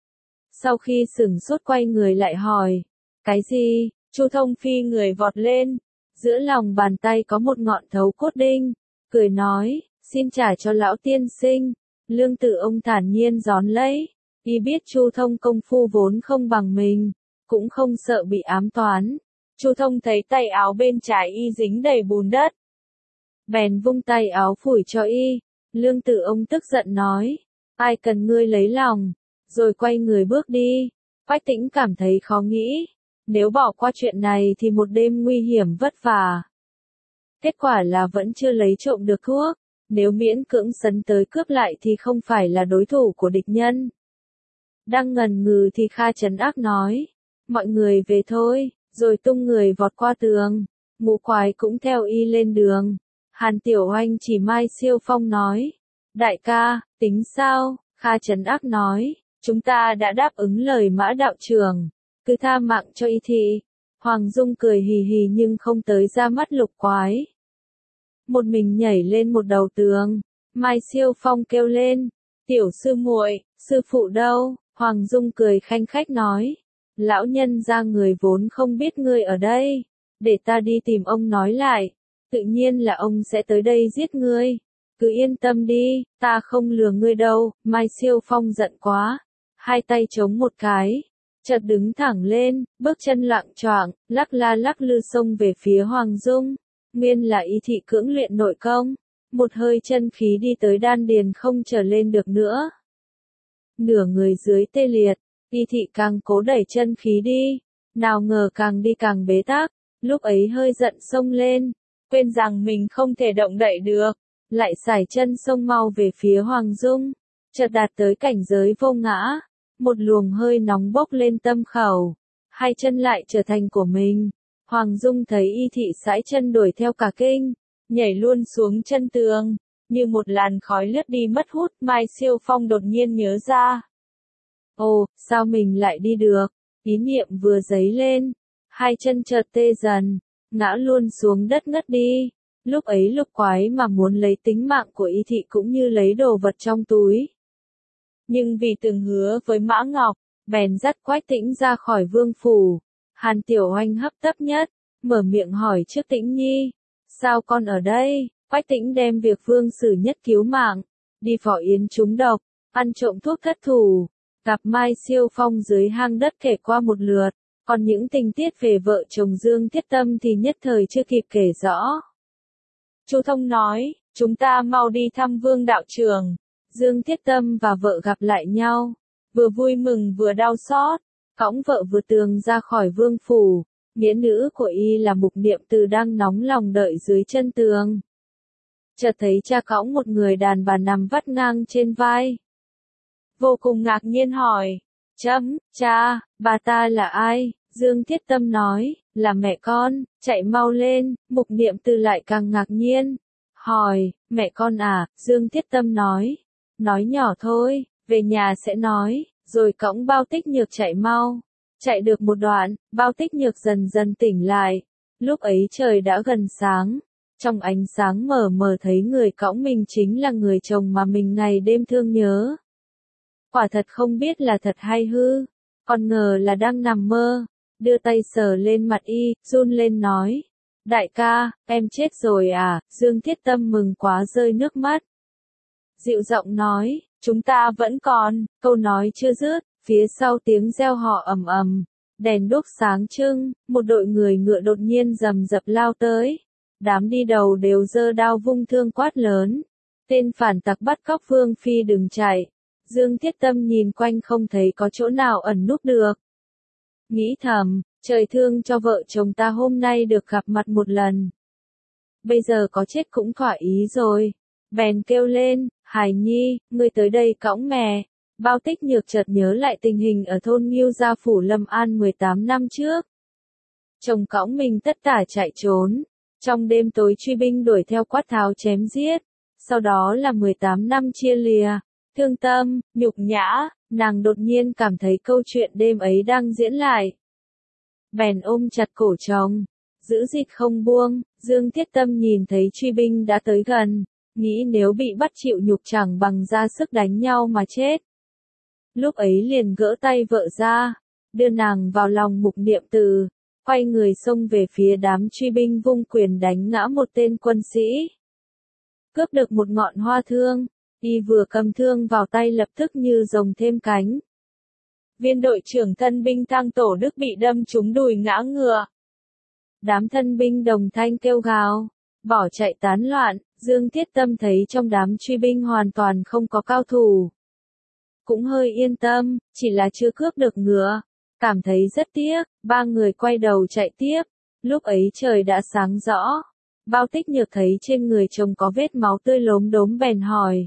Sau khi sửng sốt quay người lại hỏi, cái gì? Chu Thông phi người vọt lên, giữa lòng bàn tay có một ngọn thấu cốt đinh, cười nói, xin trả cho lão tiên sinh. Lương Tử Ông thản nhiên đón lấy, y biết Chu Thông công phu vốn không bằng mình, cũng không sợ bị ám toán. Chu Thông thấy tay áo bên trái y dính đầy bùn đất, bèn vung tay áo phủi cho y. Lương Tử Ông tức giận nói, ai cần ngươi lấy lòng, rồi quay người bước đi. Quách Tĩnh cảm thấy khó nghĩ, nếu bỏ qua chuyện này thì một đêm nguy hiểm vất vả. Kết quả là vẫn chưa lấy trộm được thuốc, nếu miễn cưỡng sấn tới cướp lại thì không phải là đối thủ của địch nhân. Đang ngần ngừ thì Kha Trấn Ác nói, mọi người về thôi, rồi tung người vọt qua tường. Ngũ Quái cũng theo y lên đường. Hàn Tiểu Oanh chỉ Mai Siêu Phong nói, đại ca, tính sao? Kha Trấn Ác nói, chúng ta đã đáp ứng lời Mã đạo trưởng, cứ tha mạng cho y thị. Hoàng Dung cười hì hì nhưng không tới ra mắt Lục Quái. Một mình nhảy lên một đầu tường, Mai Siêu Phong kêu lên, tiểu sư muội, sư phụ đâu? Hoàng Dung cười khanh khách nói, lão nhân ra người vốn không biết ngươi ở đây, để ta đi tìm ông nói lại, tự nhiên là ông sẽ tới đây giết ngươi. Cứ yên tâm đi, ta không lừa ngươi đâu. Mai Siêu Phong giận quá, hai tay chống một cái, chợt đứng thẳng lên, bước chân loạng choạng, lắc la lắc lư xông về phía Hoàng Dung. Nguyên là y thị cưỡng luyện nội công, một hơi chân khí đi tới đan điền không trở lên được nữa. Nửa người dưới tê liệt, y thị càng cố đẩy chân khí đi, nào ngờ càng đi càng bế tắc, lúc ấy hơi giận xông lên, quên rằng mình không thể động đậy được, lại sải chân xông mau về phía Hoàng Dung, chợt đạt tới cảnh giới vô ngã, một luồng hơi nóng bốc lên tâm khẩu, hai chân lại trở thành của mình. Hoàng Dung thấy Y Thị sải chân đuổi theo cả kinh, nhảy luôn xuống chân tường, như một làn khói lướt đi mất hút. Mai Siêu Phong đột nhiên nhớ ra. Ồ, sao mình lại đi được? Ý niệm vừa dấy lên, hai chân chợt tê dần, ngã luôn xuống đất ngất đi. Lúc ấy Lục Quái mà muốn lấy tính mạng của Y Thị cũng như lấy đồ vật trong túi. Nhưng vì từng hứa với Mã Ngọc, bèn dắt Quách Tĩnh ra khỏi vương phủ. Hàn Tiểu Oanh hấp tấp nhất, mở miệng hỏi trước Tĩnh Nhi, sao con ở đây? Quách Tĩnh đem việc Vương Sử Nhất cứu mạng, đi phò yến trúng độc, ăn trộm thuốc thất thủ, gặp Mai Siêu Phong dưới hang đất kể qua một lượt, còn những tình tiết về vợ chồng Dương Thiết Tâm thì nhất thời chưa kịp kể rõ. Chu Thông nói, chúng ta mau đi thăm Vương đạo trưởng. Dương Thiết Tâm và vợ gặp lại nhau, vừa vui mừng vừa đau xót, cõng vợ vừa tường ra khỏi vương phủ. Nghĩa nữ của y là Mục Niệm Từ đang nóng lòng đợi dưới chân tường. Chợt thấy cha cõng một người đàn bà nằm vắt ngang trên vai. Vô cùng ngạc nhiên hỏi, cha, bà ta là ai? Dương Thiết Tâm nói, là mẹ con, chạy mau lên. Mục Niệm Từ lại càng ngạc nhiên, hỏi, mẹ con à? Dương Thiết Tâm nói nhỏ thôi, về nhà sẽ nói, rồi cõng Bao Tích Nhược chạy mau. Chạy được một đoạn, Bao Tích Nhược dần dần tỉnh lại. Lúc ấy trời đã gần sáng, trong ánh sáng mờ mờ thấy người cõng mình chính là người chồng mà mình ngày đêm thương nhớ. Quả thật không biết là thật hay hư, còn ngờ là đang nằm mơ. Đưa tay sờ lên mặt y, run lên nói, đại ca, em chết rồi à? Dương Thiết Tâm mừng quá rơi nước mắt. Dịu giọng nói, chúng ta vẫn còn. Câu nói chưa dứt, phía sau tiếng reo hò ầm ầm, đèn đuốc sáng trưng, một đội người ngựa đột nhiên rầm rập lao tới. Đám đi đầu đều giơ đao vung thương quát lớn, tên phản tặc bắt cóc Vương phi đừng chạy. Dương Thiết Tâm nhìn quanh không thấy có chỗ nào ẩn núp được. Nghĩ thầm, trời thương cho vợ chồng ta hôm nay được gặp mặt một lần. Bây giờ có chết cũng thỏa ý rồi. Bèn kêu lên, Hải Nhi, ngươi tới đây cõng mẹ. Bao Tích Nhược chợt nhớ lại tình hình ở thôn Ngưu Gia phủ Lâm An 18 năm trước. Chồng cõng mình tất tả chạy trốn, trong đêm tối truy binh đuổi theo quát tháo chém giết, sau đó là 18 năm chia lìa, thương tâm, nhục nhã, nàng đột nhiên cảm thấy câu chuyện đêm ấy đang diễn lại. Bèn ôm chặt cổ chồng, giữ dịch không buông. Dương Thiết Tâm nhìn thấy truy binh đã tới gần, nghĩ nếu bị bắt chịu nhục chẳng bằng ra sức đánh nhau mà chết. Lúc ấy liền gỡ tay vợ ra, đưa nàng vào lòng Mục Niệm Từ, quay người xông về phía đám truy binh vung quyền đánh ngã một tên quân sĩ. Cướp được một ngọn hoa thương, y vừa cầm thương vào tay lập tức như rồng thêm cánh. Viên đội trưởng thân binh Thang Tổ Đức bị đâm trúng đùi ngã ngựa. Đám thân binh đồng thanh kêu gào, bỏ chạy tán loạn. Dương Thiết Tâm thấy trong đám truy binh hoàn toàn không có cao thủ. Cũng hơi yên tâm, chỉ là chưa cướp được ngựa. Cảm thấy rất tiếc, ba người quay đầu chạy tiếp. Lúc ấy trời đã sáng rõ. Bao Tích Nhược thấy trên người chồng có vết máu tươi lốm đốm bèn hỏi.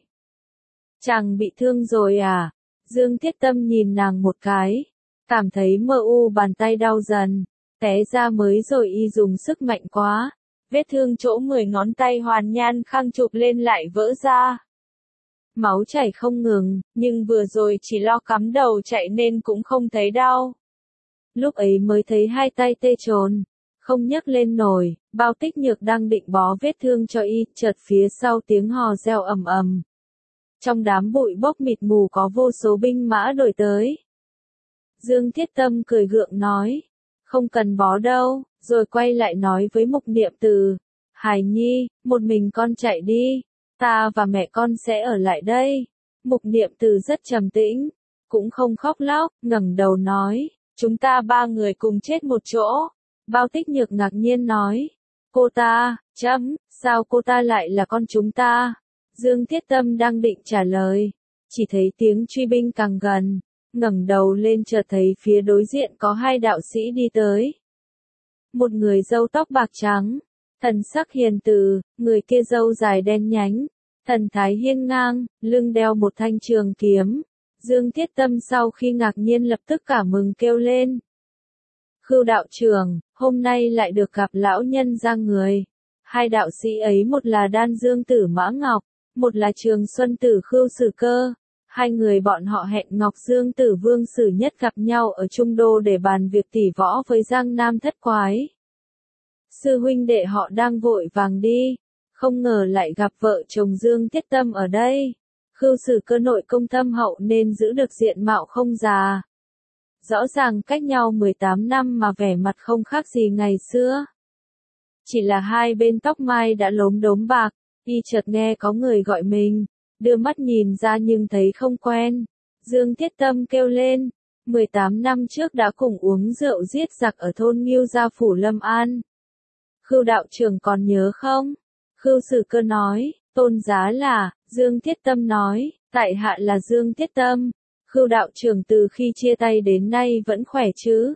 Chàng bị thương rồi à? Dương Thiết Tâm nhìn nàng một cái. Cảm thấy mơ u bàn tay đau dần. Té ra mới rồi y dùng sức mạnh quá. Vết thương chỗ 10 ngón tay Hoàn Nhan Khang chụp lên lại vỡ ra. Máu chảy không ngừng, nhưng vừa rồi chỉ lo cắm đầu chạy nên cũng không thấy đau. Lúc ấy mới thấy hai tay tê trồn, không nhấc lên nổi. Bao Tích Nhược đang định bó vết thương cho y, chợt phía sau tiếng hò reo ầm ầm. Trong đám bụi bốc mịt mù có vô số binh mã đuổi tới. Dương Thiết Tâm cười gượng nói, không cần bó đâu, rồi quay lại nói với Mục Niệm Từ, Hải Nhi, một mình con chạy đi, ta và mẹ con sẽ ở lại đây. Mục Niệm Từ rất trầm tĩnh, cũng không khóc lóc, ngẩng đầu nói, chúng ta ba người cùng chết một chỗ. Bao Tích Nhược ngạc nhiên nói, cô ta, sao cô ta lại là con chúng ta? Dương Thiết Tâm đang định trả lời, chỉ thấy tiếng truy binh càng gần, ngẩng đầu lên chợt thấy phía đối diện có hai đạo sĩ đi tới. Một người râu tóc bạc trắng, thần sắc hiền từ, người kia râu dài đen nhánh, Thần thái hiên ngang, lưng đeo một thanh trường kiếm. Dương Thiết Tâm sau khi ngạc nhiên lập tức cả mừng kêu lên. Khưu đạo trưởng, hôm nay lại được gặp lão nhân ra người. Hai đạo sĩ ấy một là Đan Dương Tử Mã Ngọc, một là Trường Xuân Tử Khưu Sử Cơ. Hai người bọn họ hẹn Ngọc Dương Tử Vương Sử Nhất gặp nhau ở Trung Đô để bàn việc tỉ võ với Giang Nam Thất Quái. Sư huynh đệ họ đang vội vàng đi, không ngờ lại gặp vợ chồng Dương Thiết Tâm ở đây. Khưu Sử Cơ nội công thâm hậu nên giữ được diện mạo không già. Rõ ràng cách nhau 18 năm mà vẻ mặt không khác gì ngày xưa. Chỉ là hai bên tóc mai đã lốm đốm bạc, y chợt nghe có người gọi mình, đưa mắt nhìn ra nhưng thấy không quen. Dương Thiết Tâm kêu lên, 18 năm trước đã cùng uống rượu giết giặc ở thôn Ngưu Gia Phủ Lâm An. Khưu đạo trưởng còn nhớ không? Khưu Sử Cơ nói, tôn giá là, Dương Thiết Tâm nói, tại hạ là Dương Thiết Tâm. Khưu đạo trưởng từ khi chia tay đến nay vẫn khỏe chứ?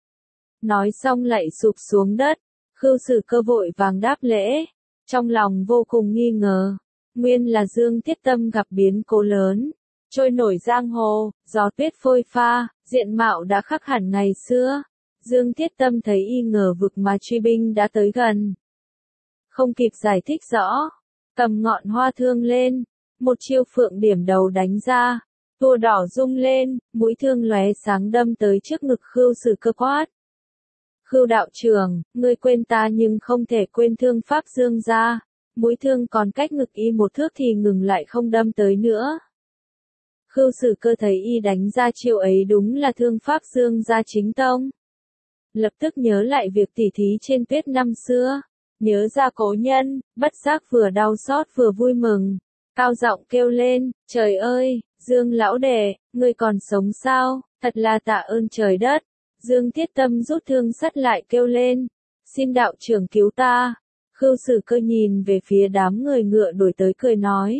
Nói xong lại sụp xuống đất. Khưu Sử Cơ vội vàng đáp lễ, trong lòng vô cùng nghi ngờ. Nguyên là Dương Thiết Tâm gặp biến cố lớn, trôi nổi giang hồ, gió tuyết phôi pha, diện mạo đã khác hẳn ngày xưa. Dương Thiết Tâm thấy y ngờ vực mà truy binh đã tới gần. Không kịp giải thích rõ, cầm ngọn hoa thương lên, một chiêu phượng điểm đầu đánh ra, tua đỏ rung lên, mũi thương lóe sáng đâm tới trước ngực Khưu Sử Cơ quát. Khưu đạo trưởng, ngươi quên ta nhưng không thể quên thương pháp Dương gia. Mũi thương còn cách ngực y một thước thì ngừng lại không đâm tới nữa. Khưu Sử Cơ thấy y đánh ra chiêu ấy đúng là thương pháp Dương gia chính tông. Lập tức nhớ lại việc tỉ thí trên tuyết năm xưa, nhớ ra cố nhân, bất giác vừa đau xót vừa vui mừng, cao giọng kêu lên, trời ơi, Dương lão đệ, ngươi còn sống sao, thật là tạ ơn trời đất. Dương Thiết Tâm rút thương sắt lại kêu lên, xin đạo trưởng cứu ta. Khưu Sử Cơ nhìn về phía đám người ngựa đuổi tới cười nói.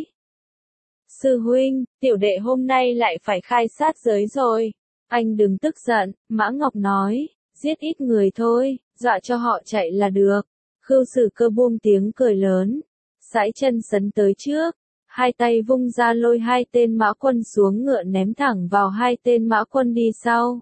Sư huynh, tiểu đệ hôm nay lại phải khai sát giới rồi. Anh đừng tức giận, Mã Ngọc nói, giết ít người thôi, dọa cho họ chạy là được. Khưu Sử Cơ buông tiếng cười lớn, sải chân sấn tới trước, hai tay vung ra lôi hai tên mã quân xuống ngựa ném thẳng vào hai tên mã quân đi sau.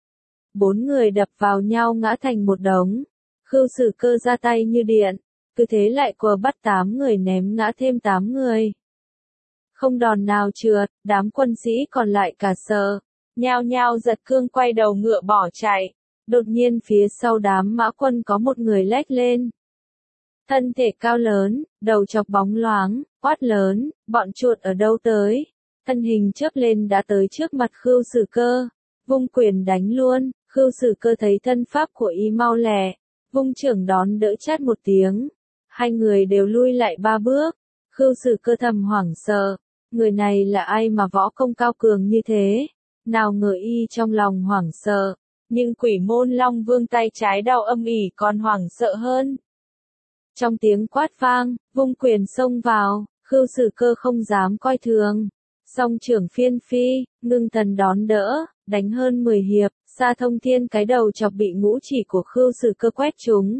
4 người đập vào nhau ngã thành một đống. Khưu Sử Cơ ra tay như điện, cứ thế lại quờ bắt 8 người ném ngã thêm 8 người. Không đòn nào trượt, đám quân sĩ còn lại cả sợ, nhao nhao giật cương quay đầu ngựa bỏ chạy. Đột nhiên phía sau đám mã quân có một người lách lên. Thân thể cao lớn, đầu chọc bóng loáng, quát lớn, bọn chuột ở đâu tới? Thân hình chớp lên đã tới trước mặt Khưu Sử Cơ, vung quyền đánh luôn. Khưu Sử Cơ thấy thân pháp của y mau lẹ, vung trưởng đón đỡ chát một tiếng. Hai người đều lui lại 3 bước. Khưu Sử Cơ thầm hoảng sợ, người này là ai mà võ công cao cường như thế? Nào ngờ y trong lòng hoảng sợ, nhưng Quỷ Môn Long Vương tay trái đau âm ỉ còn hoảng sợ hơn. Trong tiếng quát vang, vung quyền xông vào, Khưu Sử Cơ không dám coi thường. Song trưởng phiên phi, ngưng thần đón đỡ, đánh hơn 10 hiệp, Sa Thông Thiên cái đầu chọc bị ngũ chỉ của Khưu Sử Cơ quét trúng,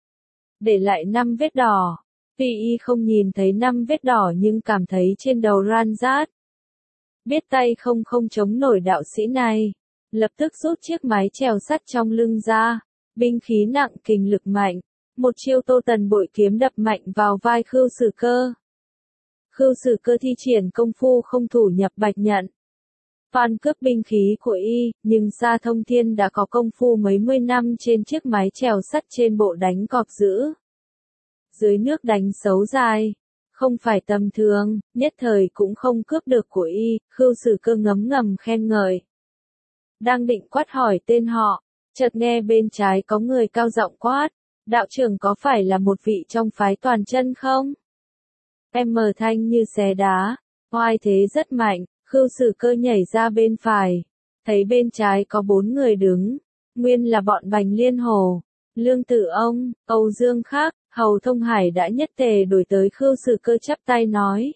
để lại 5 vết đỏ. Tuy y không nhìn thấy 5 vết đỏ nhưng cảm thấy trên đầu ran rát. Biết tay không chống nổi đạo sĩ này, lập tức rút chiếc mái chèo sắt trong lưng ra, binh khí nặng kình lực mạnh, một chiêu Tô Tần bội kiếm đập mạnh vào vai Khưu Sử Cơ. Khưu Sử Cơ thi triển công phu không thủ nhập bạch nhận, phản cướp binh khí của y, nhưng Sa Thông Thiên đã có công phu mấy mươi năm trên chiếc mái chèo sắt trên bộ đánh cọp giữ. Dưới nước đánh xấu dài, không phải tầm thường, nhất thời cũng không cướp được của y. Khưu Sử Cơ ngấm ngầm khen ngợi. Đang định quát hỏi tên họ, chợt nghe bên trái có người cao giọng quát, đạo trưởng có phải là một vị trong phái Toàn Chân không? Em mờ thanh như xé đá, oai thế rất mạnh. Khưu Sử Cơ nhảy ra bên phải, thấy bên trái có 4 người đứng, nguyên là bọn Bành Liên Hồ, Lương Tử Ông, Âu Dương Khác, Hầu Thông Hải đã nhất tề đuổi tới. Khưu Sử Cơ chắp tay nói.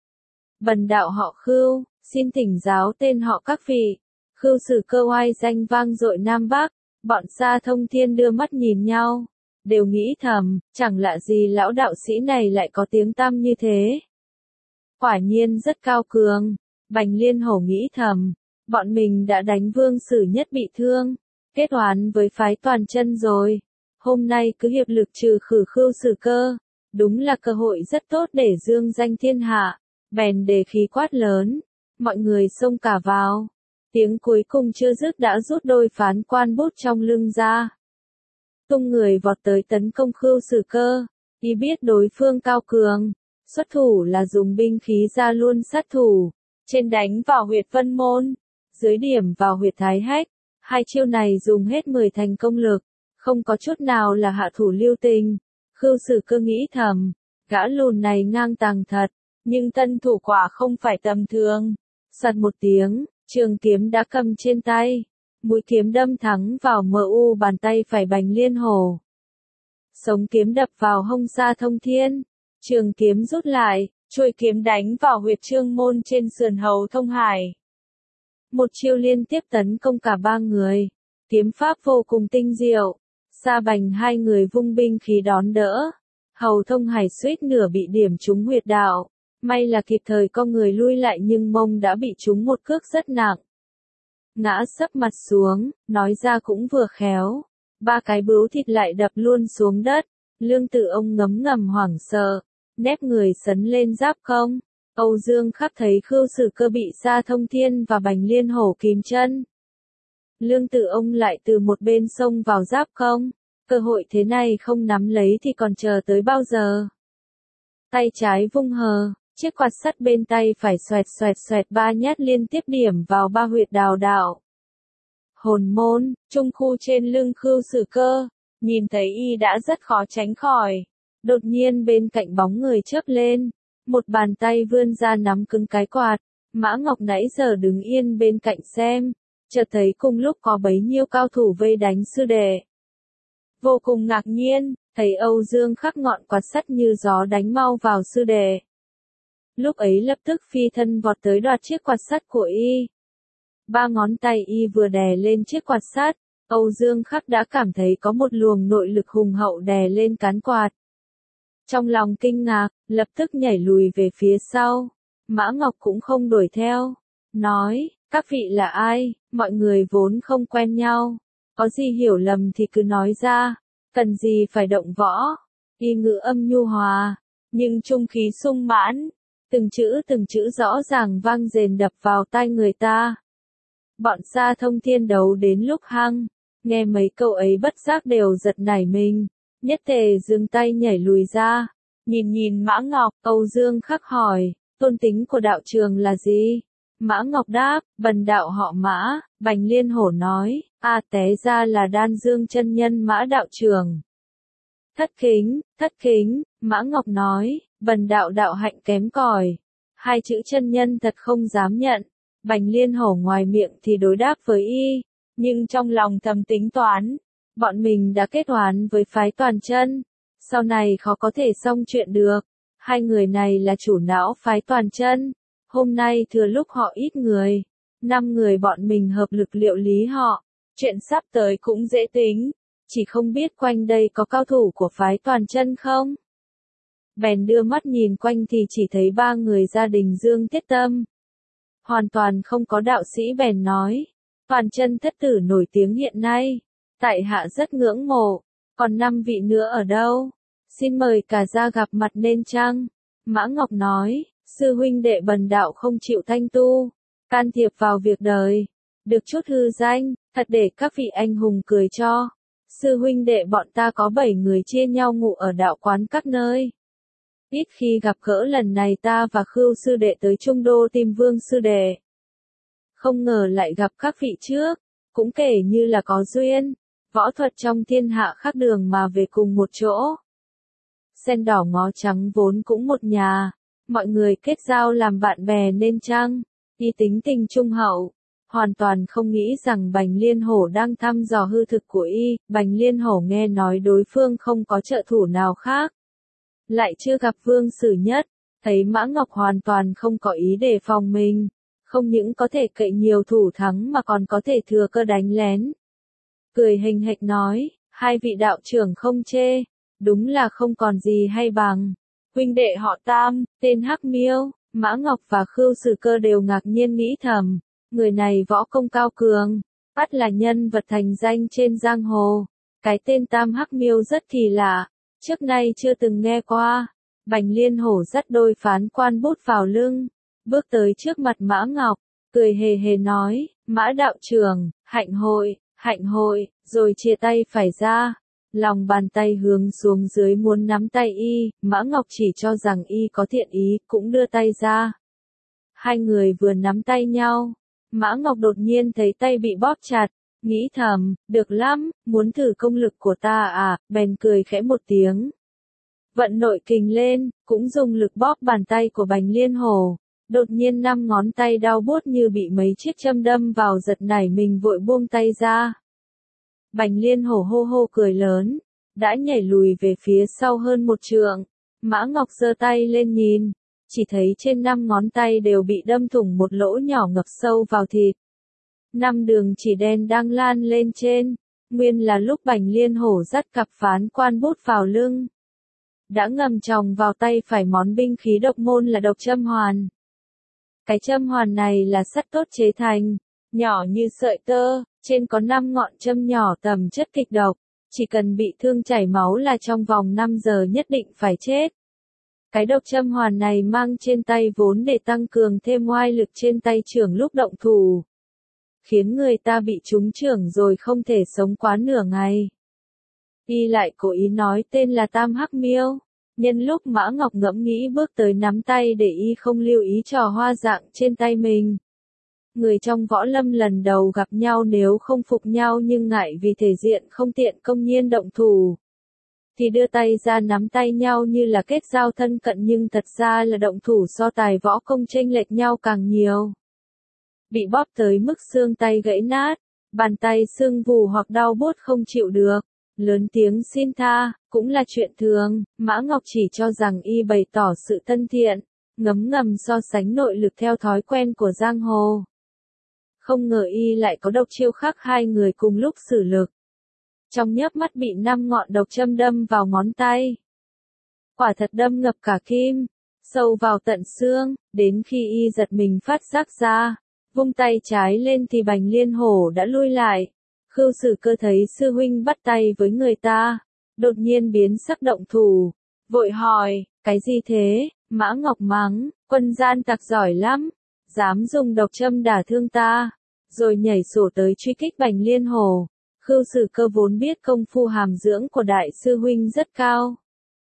Bần đạo họ Khưu, xin thỉnh giáo tên họ các vị. Khưu Sử Cơ oai danh vang dội Nam Bắc, bọn Sa Thông Thiên đưa mắt nhìn nhau, đều nghĩ thầm, chẳng lạ gì lão đạo sĩ này lại có tiếng tăm như thế. quả nhiên rất cao cường. Bành Liên Hổ nghĩ thầm, bọn mình đã đánh Vương Sử Nhất bị thương, kết oán với phái Toàn Chân rồi. Hôm nay cứ hiệp lực trừ khử Khưu Sử Cơ, đúng là cơ hội rất tốt để dương danh thiên hạ. Bèn đề khí quát lớn, mọi người xông cả vào. Tiếng cuối cùng chưa dứt đã rút đôi phán quan bút trong lưng ra. Tung người vọt tới tấn công Khưu Sử Cơ, y biết đối phương cao cường, xuất thủ là dùng binh khí ra luôn sát thủ, trên đánh vào huyệt Vân Môn, dưới điểm vào huyệt Thái Hách, hai chiêu này dùng hết 10 thành công lực, không có chút nào là hạ thủ lưu tình. Khưu Sử Cơ nghĩ thầm, gã lùn này ngang tàng thật, nhưng tân thủ quả không phải tầm thường. Soạt một tiếng, trường kiếm đã cầm trên tay, mũi kiếm đâm thẳng vào mu bàn tay phải Bành Liên Hổ. Sống kiếm đập vào hông Sa Thông Thiên, trường kiếm rút lại, chuôi kiếm đánh vào huyệt Trương Môn trên sườn hầu Thông Hải. Một chiêu liên tiếp tấn công cả ba người, kiếm pháp vô cùng tinh diệu. Sa Bành hai người vung binh khí đón đỡ, hầu Thông Hải suýt nửa bị điểm trúng huyệt đạo, may là kịp thời co người lui lại nhưng mông đã bị trúng một cước rất nặng. Ngã sấp mặt xuống, nói ra cũng vừa khéo, ba cái bướu thịt lại đập luôn xuống đất. Lương Tự Ông ngấm ngầm hoảng sợ, nép người sấn lên giáp công. Âu Dương Khắc thấy Khưu Sử Cơ bị Sa Thông Thiên và Bành Liên Hổ kìm chân. Lương Tự Ông lại từ một bên xông vào giáp công, cơ hội thế này không nắm lấy thì còn chờ tới bao giờ. Tay trái vung hờ, chiếc quạt sắt bên tay phải xoẹt xoẹt xoẹt ba nhát liên tiếp điểm vào ba huyệt đào đạo. Hồn môn, trung khu trên lưng Khưu Sử Cơ, nhìn thấy y đã rất khó tránh khỏi. Đột nhiên bên cạnh bóng người chớp lên, một bàn tay vươn ra nắm cứng cái quạt. Mã Ngọc nãy giờ đứng yên bên cạnh xem, chợt thấy cùng lúc có bấy nhiêu cao thủ vây đánh sư đệ. Vô cùng ngạc nhiên, thấy Âu Dương Khắc ngọn quạt sắt như gió đánh mau vào sư đệ. Lúc ấy lập tức phi thân vọt tới đoạt chiếc quạt sắt của y. Ba ngón tay y vừa đè lên chiếc quạt sắt, Âu Dương Khắc đã cảm thấy có một luồng nội lực hùng hậu đè lên cán quạt. Trong lòng kinh ngạc, lập tức nhảy lùi về phía sau. Mã Ngọc cũng không đuổi theo, nói, các vị là ai, mọi người vốn không quen nhau, có gì hiểu lầm thì cứ nói ra, cần gì phải động võ. Y ngữ âm nhu hòa, nhưng trung khí sung mãn, từng chữ rõ ràng vang rền đập vào tai người ta. Bọn Sa Thông Thiên đấu đến lúc hăng, nghe mấy câu ấy bất giác đều giật nảy mình, nhất tề giương tay nhảy lùi ra, nhìn Mã Ngọc. Âu Dương Khắc hỏi, tôn tính của đạo trường là gì? Mã Ngọc đáp, bần đạo họ Mã. Bành Liên Hổ nói, té ra là Đan Dương chân nhân Mã đạo trường. Thất kính, Mã Ngọc nói, bần đạo đạo hạnh kém cỏi, hai chữ chân nhân thật không dám nhận. Bành Liên Hổ ngoài miệng thì đối đáp với y, nhưng trong lòng thầm tính toán, bọn mình đã kết oán với phái Toàn Chân, sau này khó có thể xong chuyện được. Hai người này là chủ não phái Toàn Chân, hôm nay thừa lúc họ ít người, 5 người bọn mình hợp lực liệu lý họ, chuyện sắp tới cũng dễ tính, chỉ không biết quanh đây có cao thủ của phái Toàn Chân không? Bèn đưa mắt nhìn quanh thì chỉ thấy 3 người gia đình Dương Tiết Tâm. Hoàn toàn không có đạo sĩ, bèn nói, Toàn Chân thất tử nổi tiếng hiện nay, tại hạ rất ngưỡng mộ, còn 5 vị nữa ở đâu? Xin mời cả gia gặp mặt nên chăng? Mã Ngọc nói, sư huynh đệ bần đạo không chịu thanh tu, can thiệp vào việc đời, được chút hư danh, thật để các vị anh hùng cười cho. Sư huynh đệ bọn ta có 7 người chia nhau ngủ ở đạo quán các nơi. Ít khi gặp gỡ, lần này ta và Khưu sư đệ tới Trung Đô tìm Vương sư đệ. Không ngờ lại gặp các vị trước, cũng kể như là có duyên, võ thuật trong thiên hạ khác đường mà về cùng một chỗ. Sen đỏ ngó trắng vốn cũng một nhà, mọi người kết giao làm bạn bè nên chăng? Y tính tình trung hậu, hoàn toàn không nghĩ rằng Bành Liên Hổ đang thăm dò hư thực của y. Bành Liên Hổ nghe nói đối phương không có trợ thủ nào khác, lại chưa gặp Vương Sử Nhất, thấy Mã Ngọc hoàn toàn không có ý đề phòng mình, không những có thể cậy nhiều thủ thắng mà còn có thể thừa cơ đánh lén. Cười hình hạch nói, hai vị đạo trưởng không chê, đúng là không còn gì hay bằng. Huynh đệ họ Tam, tên Hắc Miêu, Mã Ngọc và Khưu Sử Cơ đều ngạc nhiên nghĩ thầm, người này võ công cao cường, ắt là nhân vật thành danh trên giang hồ. Cái tên Tam Hắc Miêu rất kỳ lạ, trước nay chưa từng nghe qua. Bành Liên Hổ dắt đôi phán quan bút vào lưng, bước tới trước mặt Mã Ngọc, cười hề hề nói, Mã đạo trưởng, hạnh hội, rồi chia tay phải ra. Lòng bàn tay hướng xuống dưới muốn nắm tay y, Mã Ngọc chỉ cho rằng y có thiện ý, cũng đưa tay ra. Hai người vừa nắm tay nhau, Mã Ngọc đột nhiên thấy tay bị bóp chặt, nghĩ thầm, được lắm, muốn thử công lực của ta à, bèn cười khẽ một tiếng. Vận nội kình lên, cũng dùng lực bóp bàn tay của Bành Liên Hổ. Đột nhiên 5 ngón tay đau buốt như bị mấy chiếc châm đâm vào, giật nảy mình vội buông tay ra. Bành Liên Hổ hô hô cười lớn, đã nhảy lùi về phía sau hơn 1 trượng. Mã Ngọc giơ tay lên nhìn, chỉ thấy trên 5 ngón tay đều bị đâm thủng một lỗ nhỏ ngập sâu vào thịt. 5 đường chỉ đen đang lan lên trên, nguyên là lúc Bành Liên Hổ dắt cặp phán quan bút vào lưng. Đã ngầm chòng vào tay phải món binh khí độc môn là độc châm hoàn. Cái châm hoàn này là sắt tốt chế thành, nhỏ như sợi tơ, trên có 5 ngọn châm nhỏ tầm chất kịch độc, chỉ cần bị thương chảy máu là trong vòng 5 giờ nhất định phải chết. Cái độc châm hoàn này mang trên tay vốn để tăng cường thêm oai lực trên tay trưởng lúc động thủ, khiến người ta bị trúng chưởng rồi không thể sống quá nửa ngày. Y lại cố ý nói tên là Tam Hắc Miêu. Nhân lúc Mã Ngọc ngẫm nghĩ bước tới nắm tay để y không lưu ý trò hoa dạng trên tay mình. Người trong võ lâm lần đầu gặp nhau nếu không phục nhau nhưng ngại vì thể diện không tiện công nhiên động thủ, thì đưa tay ra nắm tay nhau như là kết giao thân cận, nhưng thật ra là động thủ so tài võ công chênh lệch nhau càng nhiều. Bị bóp tới mức xương tay gãy nát, bàn tay sưng vù hoặc đau buốt không chịu được, lớn tiếng xin tha, cũng là chuyện thường. Mã Ngọc chỉ cho rằng y bày tỏ sự thân thiện, ngấm ngầm so sánh nội lực theo thói quen của giang hồ. Không ngờ y lại có độc chiêu khác, hai người cùng lúc sử lực. Trong nhớp mắt bị 5 ngọn độc châm đâm vào ngón tay. Quả thật đâm ngập cả kim, sâu vào tận xương, đến khi y giật mình phát giác ra, vung tay trái lên thì Bành Liên Hổ đã lui lại. Khưu Sử Cơ thấy sư huynh bắt tay với người ta, đột nhiên biến sắc động thủ, vội hỏi, cái gì thế? Mã Ngọc mắng, quân gian tặc giỏi lắm, dám dùng độc châm đả thương ta, rồi nhảy sổ tới truy kích Bành Liên Hổ. Khưu Sử Cơ vốn biết công phu hàm dưỡng của đại sư huynh rất cao.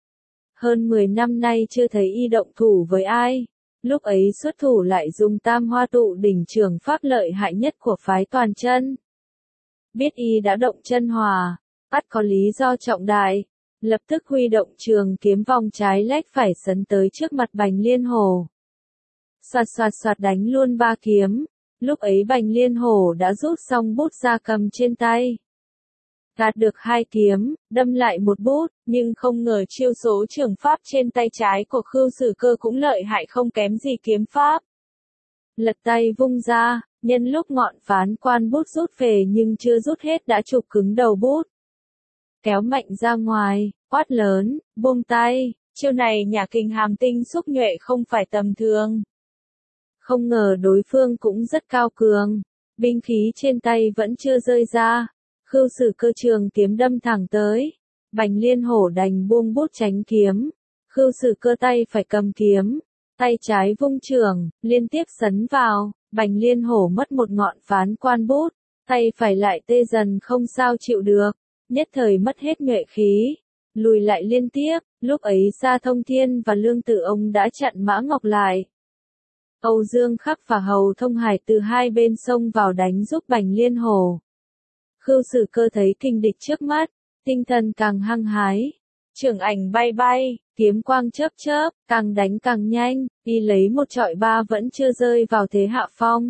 Hơn 10 năm nay chưa thấy y động thủ với ai, lúc ấy xuất thủ lại dùng Tam Hoa Tụ Đỉnh trường pháp lợi hại nhất của phái Toàn Chân. Biết y đã động chân hòa, ắt có lý do trọng đại, lập tức huy động trường kiếm vòng trái lách phải sấn tới trước mặt Bành Liên Hổ. Soạt soạt soạt đánh luôn 3 kiếm, lúc ấy Bành Liên Hổ đã rút xong bút ra cầm trên tay. Gạt được 2 kiếm, đâm lại một bút, nhưng không ngờ chiêu số trường pháp trên tay trái của Khưu Sử Cơ cũng lợi hại không kém gì kiếm pháp. Lật tay vung ra, nhân lúc ngọn phán quan bút rút về nhưng chưa rút hết đã chụp cứng đầu bút. Kéo mạnh ra ngoài, quát lớn, buông tay, chiêu này nhà kinh hàm tinh xúc nhuệ không phải tầm thường. Không ngờ đối phương cũng rất cao cường, binh khí trên tay vẫn chưa rơi ra. Khưu Sử Cơ trường kiếm đâm thẳng tới, Bành Liên Hổ đành buông bút tránh kiếm. Khưu Sử Cơ tay phải cầm kiếm, tay trái vung chưởng, liên tiếp sấn vào, Bành Liên Hổ mất một ngọn phán quan bút, tay phải lại tê dần không sao chịu được, nhất thời mất hết nhuệ khí, lùi lại liên tiếp. Lúc ấy Sa Thông Thiên và Lương Tử Ông đã chặn Mã Ngọc lại. Âu Dương Khắc và Hầu Thông Hải từ hai bên xông vào đánh giúp Bành Liên Hổ. Khưu Sử Cơ thấy kình địch trước mắt, tinh thần càng hăng hái, chưởng ảnh bay bay, kiếm quang chớp chớp, càng đánh càng nhanh, y lấy một trọi 3 vẫn chưa rơi vào thế hạ phong.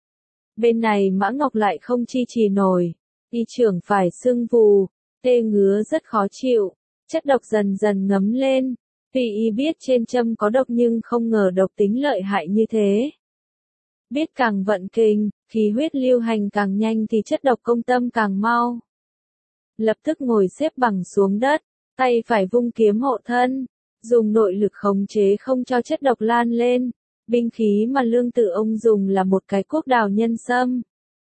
Bên này Mã Ngọc lại không chi trì nổi, y chưởng phải sưng vù, tê ngứa rất khó chịu, chất độc dần dần ngấm lên, vì y biết trên châm có độc nhưng không ngờ độc tính lợi hại như thế. Biết càng vận kình, khí huyết lưu hành càng nhanh thì chất độc công tâm càng mau. Lập tức ngồi xếp bằng xuống đất, tay phải vung kiếm hộ thân, dùng nội lực khống chế không cho chất độc lan lên. Binh khí mà Lương Tử Ông dùng là một cái cuốc đào nhân sâm.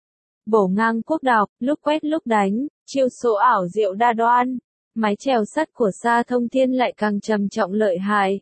Bổ ngang cuốc đào, lúc quét lúc đánh, chiêu số ảo diệu đa đoan. Mái chèo sắt của Sa Thông Thiên lại càng trầm trọng lợi hại.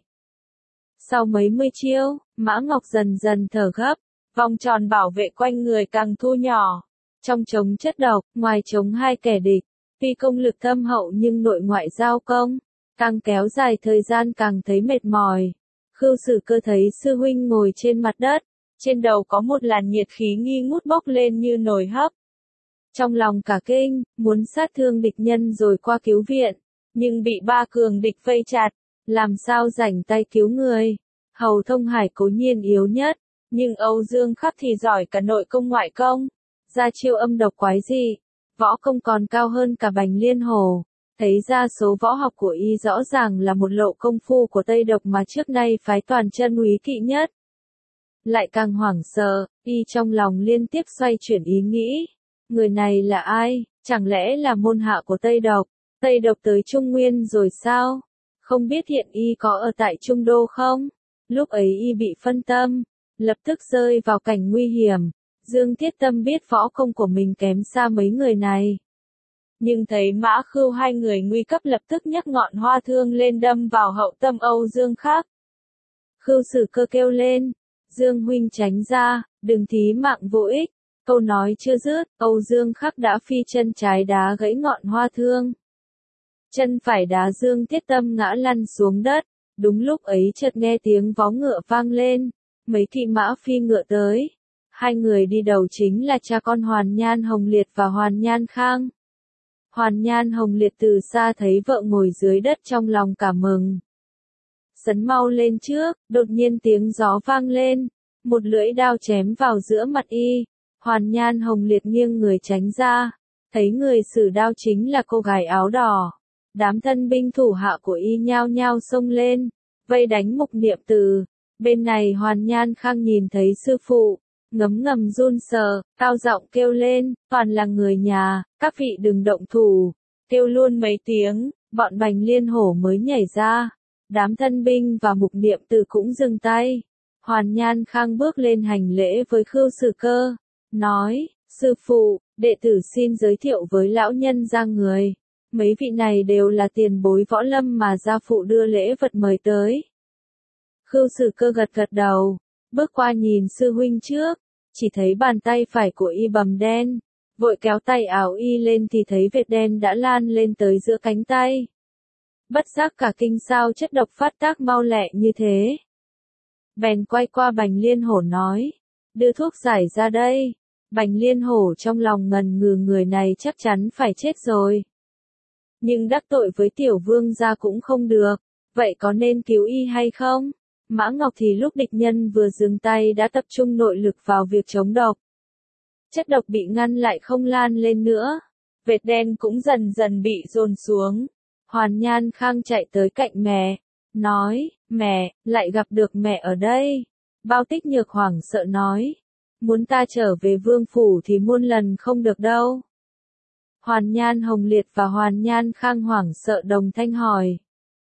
Sau mấy mươi chiêu, Mã Ngọc dần dần thở gấp, vòng tròn bảo vệ quanh người càng thu nhỏ. Trong chống chất độc, ngoài chống hai kẻ địch, tuy công lực thâm hậu nhưng nội ngoại giao công, càng kéo dài thời gian càng thấy mệt mỏi. Khưu Sử Cơ thấy sư huynh ngồi trên mặt đất, trên đầu có một làn nhiệt khí nghi ngút bốc lên như nồi hấp. Trong lòng cả kinh, muốn sát thương địch nhân rồi qua cứu viện, nhưng bị ba cường địch vây chặt, làm sao rảnh tay cứu người. Hầu Thông Hải cố nhiên yếu nhất, nhưng Âu Dương Khắc thì giỏi cả nội công ngoại công, ra chiêu âm độc quái dị, võ công còn cao hơn cả Bành Liên Hổ. Thấy ra số võ học của y rõ ràng là một lộ công phu của Tây Độc mà trước nay phái toàn chân úy kỵ nhất. Lại càng hoảng sợ, y trong lòng liên tiếp xoay chuyển ý nghĩ. Người này là ai? Chẳng lẽ là môn hạ của Tây Độc? Tây Độc tới Trung Nguyên rồi sao? Không biết hiện y có ở tại Trung Đô không? Lúc ấy y bị phân tâm, lập tức rơi vào cảnh nguy hiểm. Dương Thiết Tâm biết võ công của mình kém xa mấy người này. Nhưng thấy Mã Khưu hai người nguy cấp lập tức nhấc ngọn hoa thương lên đâm vào hậu tâm Âu Dương Khắc. Khưu Sử Cơ kêu lên, Dương huynh tránh ra, đừng thí mạng vô ích. Câu nói chưa dứt, Âu Dương Khắc đã phi chân trái đá gãy ngọn hoa thương. Chân phải đá Dương Thiết Tâm ngã lăn xuống đất, đúng lúc ấy chợt nghe tiếng vó ngựa vang lên, mấy kỵ mã phi ngựa tới. Hai người đi đầu chính là cha con Hoàn Nhan Hồng Liệt và Hoàn Nhan Khang. Hoàn Nhan Hồng Liệt từ xa thấy vợ ngồi dưới đất trong lòng cảm mừng. Sấn mau lên trước, đột nhiên tiếng gió vang lên, một lưỡi đao chém vào giữa mặt y. Hoàn Nhan Hồng Liệt nghiêng người tránh ra, thấy người sử đao chính là cô gái áo đỏ. Đám thân binh thủ hạ của y nhao nhao xông lên, vây đánh Mục Niệm Từ. Bên này Hoàn Nhan Khang nhìn thấy sư phụ, ngấm ngầm run sợ, cao giọng kêu lên, toàn là người nhà, các vị đừng động thủ. Kêu luôn mấy tiếng, bọn Bành Liên Hổ mới nhảy ra. Đám thân binh và Mục Niệm Từ cũng dừng tay. Hoàn Nhan Khang bước lên hành lễ với Khưu Sử Cơ, nói, sư phụ, đệ tử xin giới thiệu với lão nhân ra người. Mấy vị này đều là tiền bối võ lâm mà gia phụ đưa lễ vật mời tới. Khưu Sử Cơ gật gật đầu, bước qua nhìn sư huynh trước, chỉ thấy bàn tay phải của y bầm đen, vội kéo tay áo y lên thì thấy vệt đen đã lan lên tới giữa cánh tay. Bất giác cả kinh sao chất độc phát tác mau lẹ như thế. Bèn quay qua Bành Liên Hổ nói, đưa thuốc giải ra đây. Bành Liên Hổ trong lòng ngần ngừ người này chắc chắn phải chết rồi. Nhưng đắc tội với tiểu vương gia cũng không được, vậy có nên cứu y hay không? Mã Ngọc thì lúc địch nhân vừa dừng tay đã tập trung nội lực vào việc chống độc. Chất độc bị ngăn lại không lan lên nữa, vệt đen cũng dần dần bị dồn xuống. Hoàn Nhan Khang chạy tới cạnh mẹ, nói, mẹ, lại gặp được mẹ ở đây. Bao Tích Nhược hoảng sợ nói, muốn ta trở về vương phủ thì muôn lần không được đâu. Hoàn Nhan Hồng Liệt và Hoàn Nhan Khang hoảng sợ đồng thanh hỏi.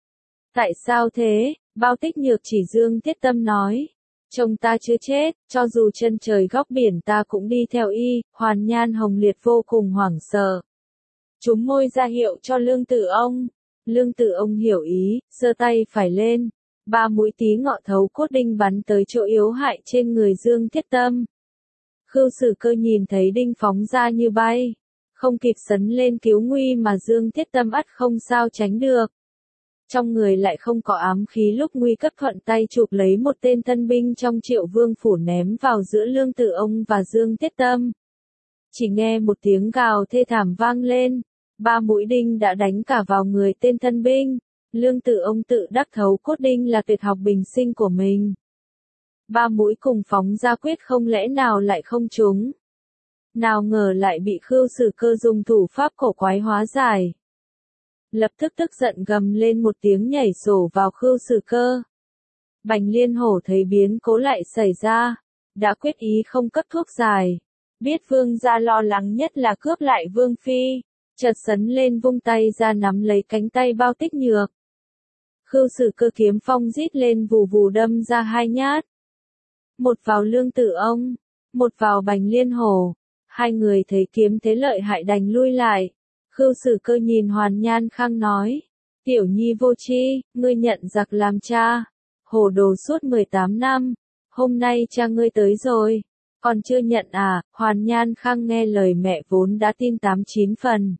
Tại sao thế? Bao Tích Nhược chỉ Dương Thiết Tâm nói. Chồng ta chưa chết, cho dù chân trời góc biển ta cũng đi theo y. Hoàn Nhan Hồng Liệt vô cùng hoảng sợ. Chúng môi ra hiệu cho Lương Tử Ông. Lương Tử Ông hiểu ý, giơ tay phải lên. 3 mũi tí ngọ thấu cốt đinh bắn tới chỗ yếu hại trên người Dương Thiết Tâm. Khưu Sử Cơ nhìn thấy đinh phóng ra như bay, không kịp sấn lên cứu nguy mà Dương Thiết Tâm ắt không sao tránh được. Trong người lại không có ám khí lúc nguy cấp thuận tay chụp lấy một tên thân binh trong Triệu Vương phủ ném vào giữa Lương Tử Ông và Dương Thiết Tâm. Chỉ nghe một tiếng gào thê thảm vang lên, 3 mũi đinh đã đánh cả vào người tên thân binh. Lương Tử Ông tự đắc thấu cốt đinh là tuyệt học bình sinh của mình. 3 mũi cùng phóng ra quyết không lẽ nào lại không trúng. Nào ngờ lại bị Khưu Sử Cơ dùng thủ pháp cổ quái hóa giải. Lập tức tức giận gầm lên một tiếng nhảy sổ vào Khưu Sử Cơ. Bành Liên Hổ thấy biến cố lại xảy ra, đã quyết ý không cấp thuốc giải. Biết vương gia lo lắng nhất là cướp lại vương phi, chợt sấn lên vung tay ra nắm lấy cánh tay Bao Tích Nhược. Khưu Sử Cơ kiếm phong rít lên vù vù đâm ra 2 nhát. một vào Lương Tử Ông, một vào Bành Liên Hổ. Hai người thấy kiếm thế lợi hại đành lui lại. Khưu Sử Cơ nhìn Hoàn Nhan Khang nói, tiểu nhi vô tri, ngươi nhận giặc làm cha, hồ đồ suốt 18 năm, hôm nay cha ngươi tới rồi, còn chưa nhận à? Hoàn Nhan Khang nghe lời mẹ vốn đã tin 89 phần.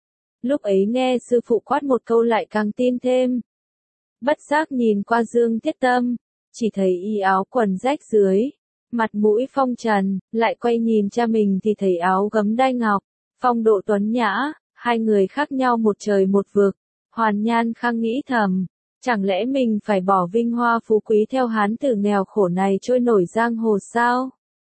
Lúc ấy nghe sư phụ quát một câu lại càng tin thêm. Bất giác nhìn qua Dương Thiết Tâm, chỉ thấy y áo quần rách dưới, mặt mũi phong trần, lại quay nhìn cha mình thì thấy áo gấm đai ngọc, phong độ tuấn nhã, hai người khác nhau một trời một vực. Hoàn Nhan Khang nghĩ thầm, chẳng lẽ mình phải bỏ vinh hoa phú quý theo hán tử nghèo khổ này trôi nổi giang hồ sao?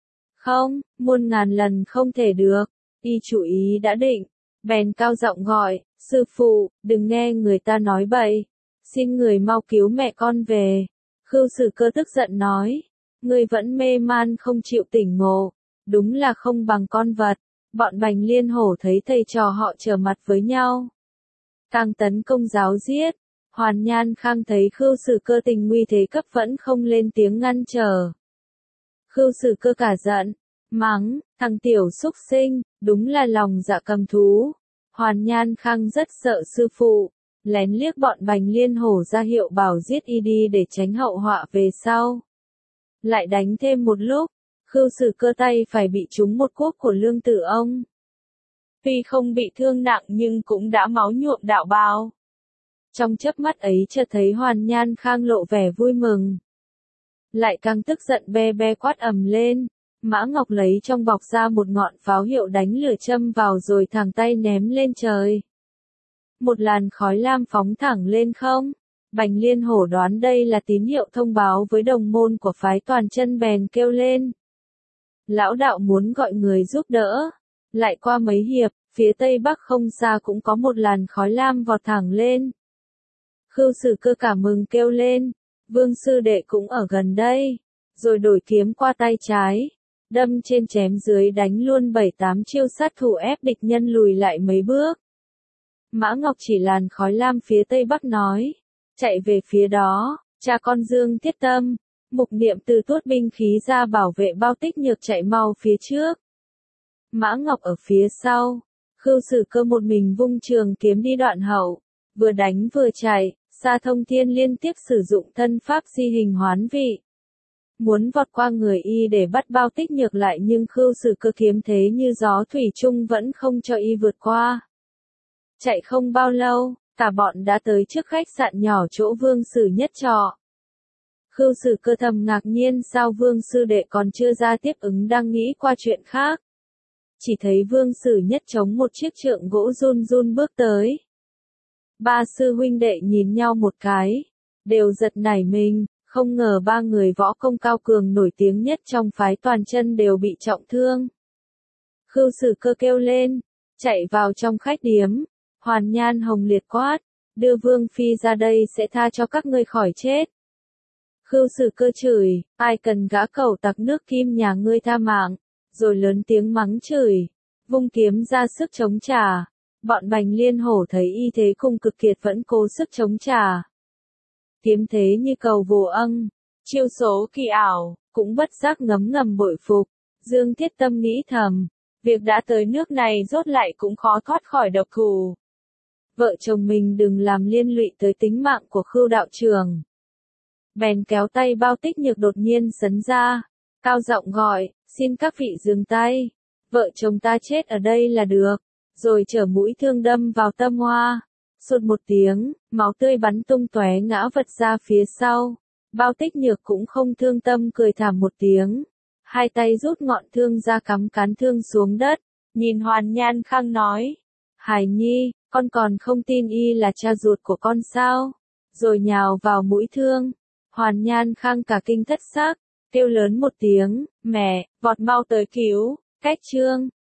Không, muôn ngàn lần không thể được. Y chủ ý đã định, bèn cao giọng gọi, sư phụ, đừng nghe người ta nói bậy, xin người mau cứu mẹ con về. Khưu Sử Cơ tức giận nói, ngươi vẫn mê man không chịu tỉnh ngộ, đúng là không bằng con vật. Bọn Bành Liên Hổ thấy thầy trò họ trở mặt với nhau, càng tấn công giáo giết. Hoàn Nhan Khang thấy Khưu Sử Cơ tình nguy thế cấp vẫn không lên tiếng ngăn trở. Khưu Sử Cơ cả giận, mắng, thằng tiểu xúc sinh, đúng là lòng dạ cầm thú. Hoàn Nhan Khang rất sợ sư phụ, lén liếc bọn Bành Liên Hổ ra hiệu bảo giết y đi để tránh hậu họa về sau. Lại đánh thêm một lúc, Khưu Sử Cơ tay phải bị trúng một cuốc của Lương Tử Ông. Tuy không bị thương nặng nhưng cũng đã máu nhuộm đạo bào. Trong chớp mắt ấy chợt thấy Hoàn Nhan Khang lộ vẻ vui mừng, lại càng tức giận be be quát ầm lên. Mã Ngọc lấy trong bọc ra một ngọn pháo hiệu đánh lửa châm vào rồi thẳng tay ném lên trời. Một làn khói lam phóng thẳng lên không. Bành Liên Hổ đoán đây là tín hiệu thông báo với đồng môn của phái Toàn Chân bèn kêu lên. Lão đạo muốn gọi người giúp đỡ. Lại qua mấy hiệp, phía tây bắc không xa cũng có một làn khói lam vọt thẳng lên. Khưu Sử Cơ cảm mừng kêu lên, Vương sư đệ cũng ở gần đây. Rồi đổi kiếm qua tay trái, đâm trên chém dưới đánh luôn 7-8 chiêu sát thủ ép địch nhân lùi lại mấy bước. Mã Ngọc chỉ làn khói lam phía tây bắc nói, chạy về phía đó. Cha con Dương Thiết Tâm, Mục Niệm từ tuốt binh khí ra bảo vệ Bao Tích Nhược chạy mau phía trước. Mã Ngọc ở phía sau. Khưu Sử Cơ một mình vung trường kiếm đi đoạn hậu, vừa đánh vừa chạy. Sa Thông Thiên liên tiếp sử dụng thân pháp di hình hoán vị, muốn vọt qua người y để bắt Bao Tích Nhược lại, nhưng Khưu Sử Cơ kiếm thế như gió thủy chung vẫn không cho y vượt qua. Chạy không bao lâu, cả bọn đã tới trước khách sạn nhỏ chỗ Vương Sử Nhất trọ. Khưu Sử Cơ thầm ngạc nhiên sao Vương sư đệ còn chưa ra tiếp ứng, đang nghĩ qua chuyện khác. Chỉ thấy Vương Sử Nhất chống một chiếc trượng gỗ run run bước tới. Ba sư huynh đệ nhìn nhau một cái, đều giật nảy mình, không ngờ ba người võ công cao cường nổi tiếng nhất trong phái Toàn Chân đều bị trọng thương. Khưu Sử Cơ kêu lên, chạy vào trong khách điếm. Hoàn Nhan Hồng liệt quát, đưa Vương phi ra đây sẽ tha cho các ngươi khỏi chết. Khưu Sử Cơ chửi, ai cần gã cẩu tặc nước Kim nhà ngươi tha mạng, rồi lớn tiếng mắng chửi, vung kiếm ra sức chống trả. Bọn Bành Liên Hổ thấy y thế cùng cực kiệt vẫn cố sức chống trả. Kiếm thế như cầu vồ âng, chiêu số kỳ ảo, cũng bất giác ngấm ngầm bội phục. Dương Thiết Tâm nghĩ thầm, việc đã tới nước này rốt lại cũng khó thoát khỏi độc thủ. Vợ chồng mình đừng làm liên lụy tới tính mạng của Khưu đạo trưởng. Bèn kéo tay Bao Tích Nhược đột nhiên sấn ra, cao giọng gọi, xin các vị dừng tay, vợ chồng ta chết ở đây là được. Rồi chở mũi thương đâm vào tâm hoa. Sột một tiếng, máu tươi bắn tung tóe ngã vật ra phía sau. Bao Tích Nhược cũng không thương tâm cười thảm một tiếng. Hai tay rút ngọn thương ra cắm cán thương xuống đất. Nhìn Hoàn Nhan Khang nói, Hải Nhi, con còn không tin y là cha ruột của con sao? Rồi nhào vào mũi thương. Hoàn Nhan Khang cả kinh thất xác, kêu lớn một tiếng, mẹ, vọt mau tới cứu. Cách chương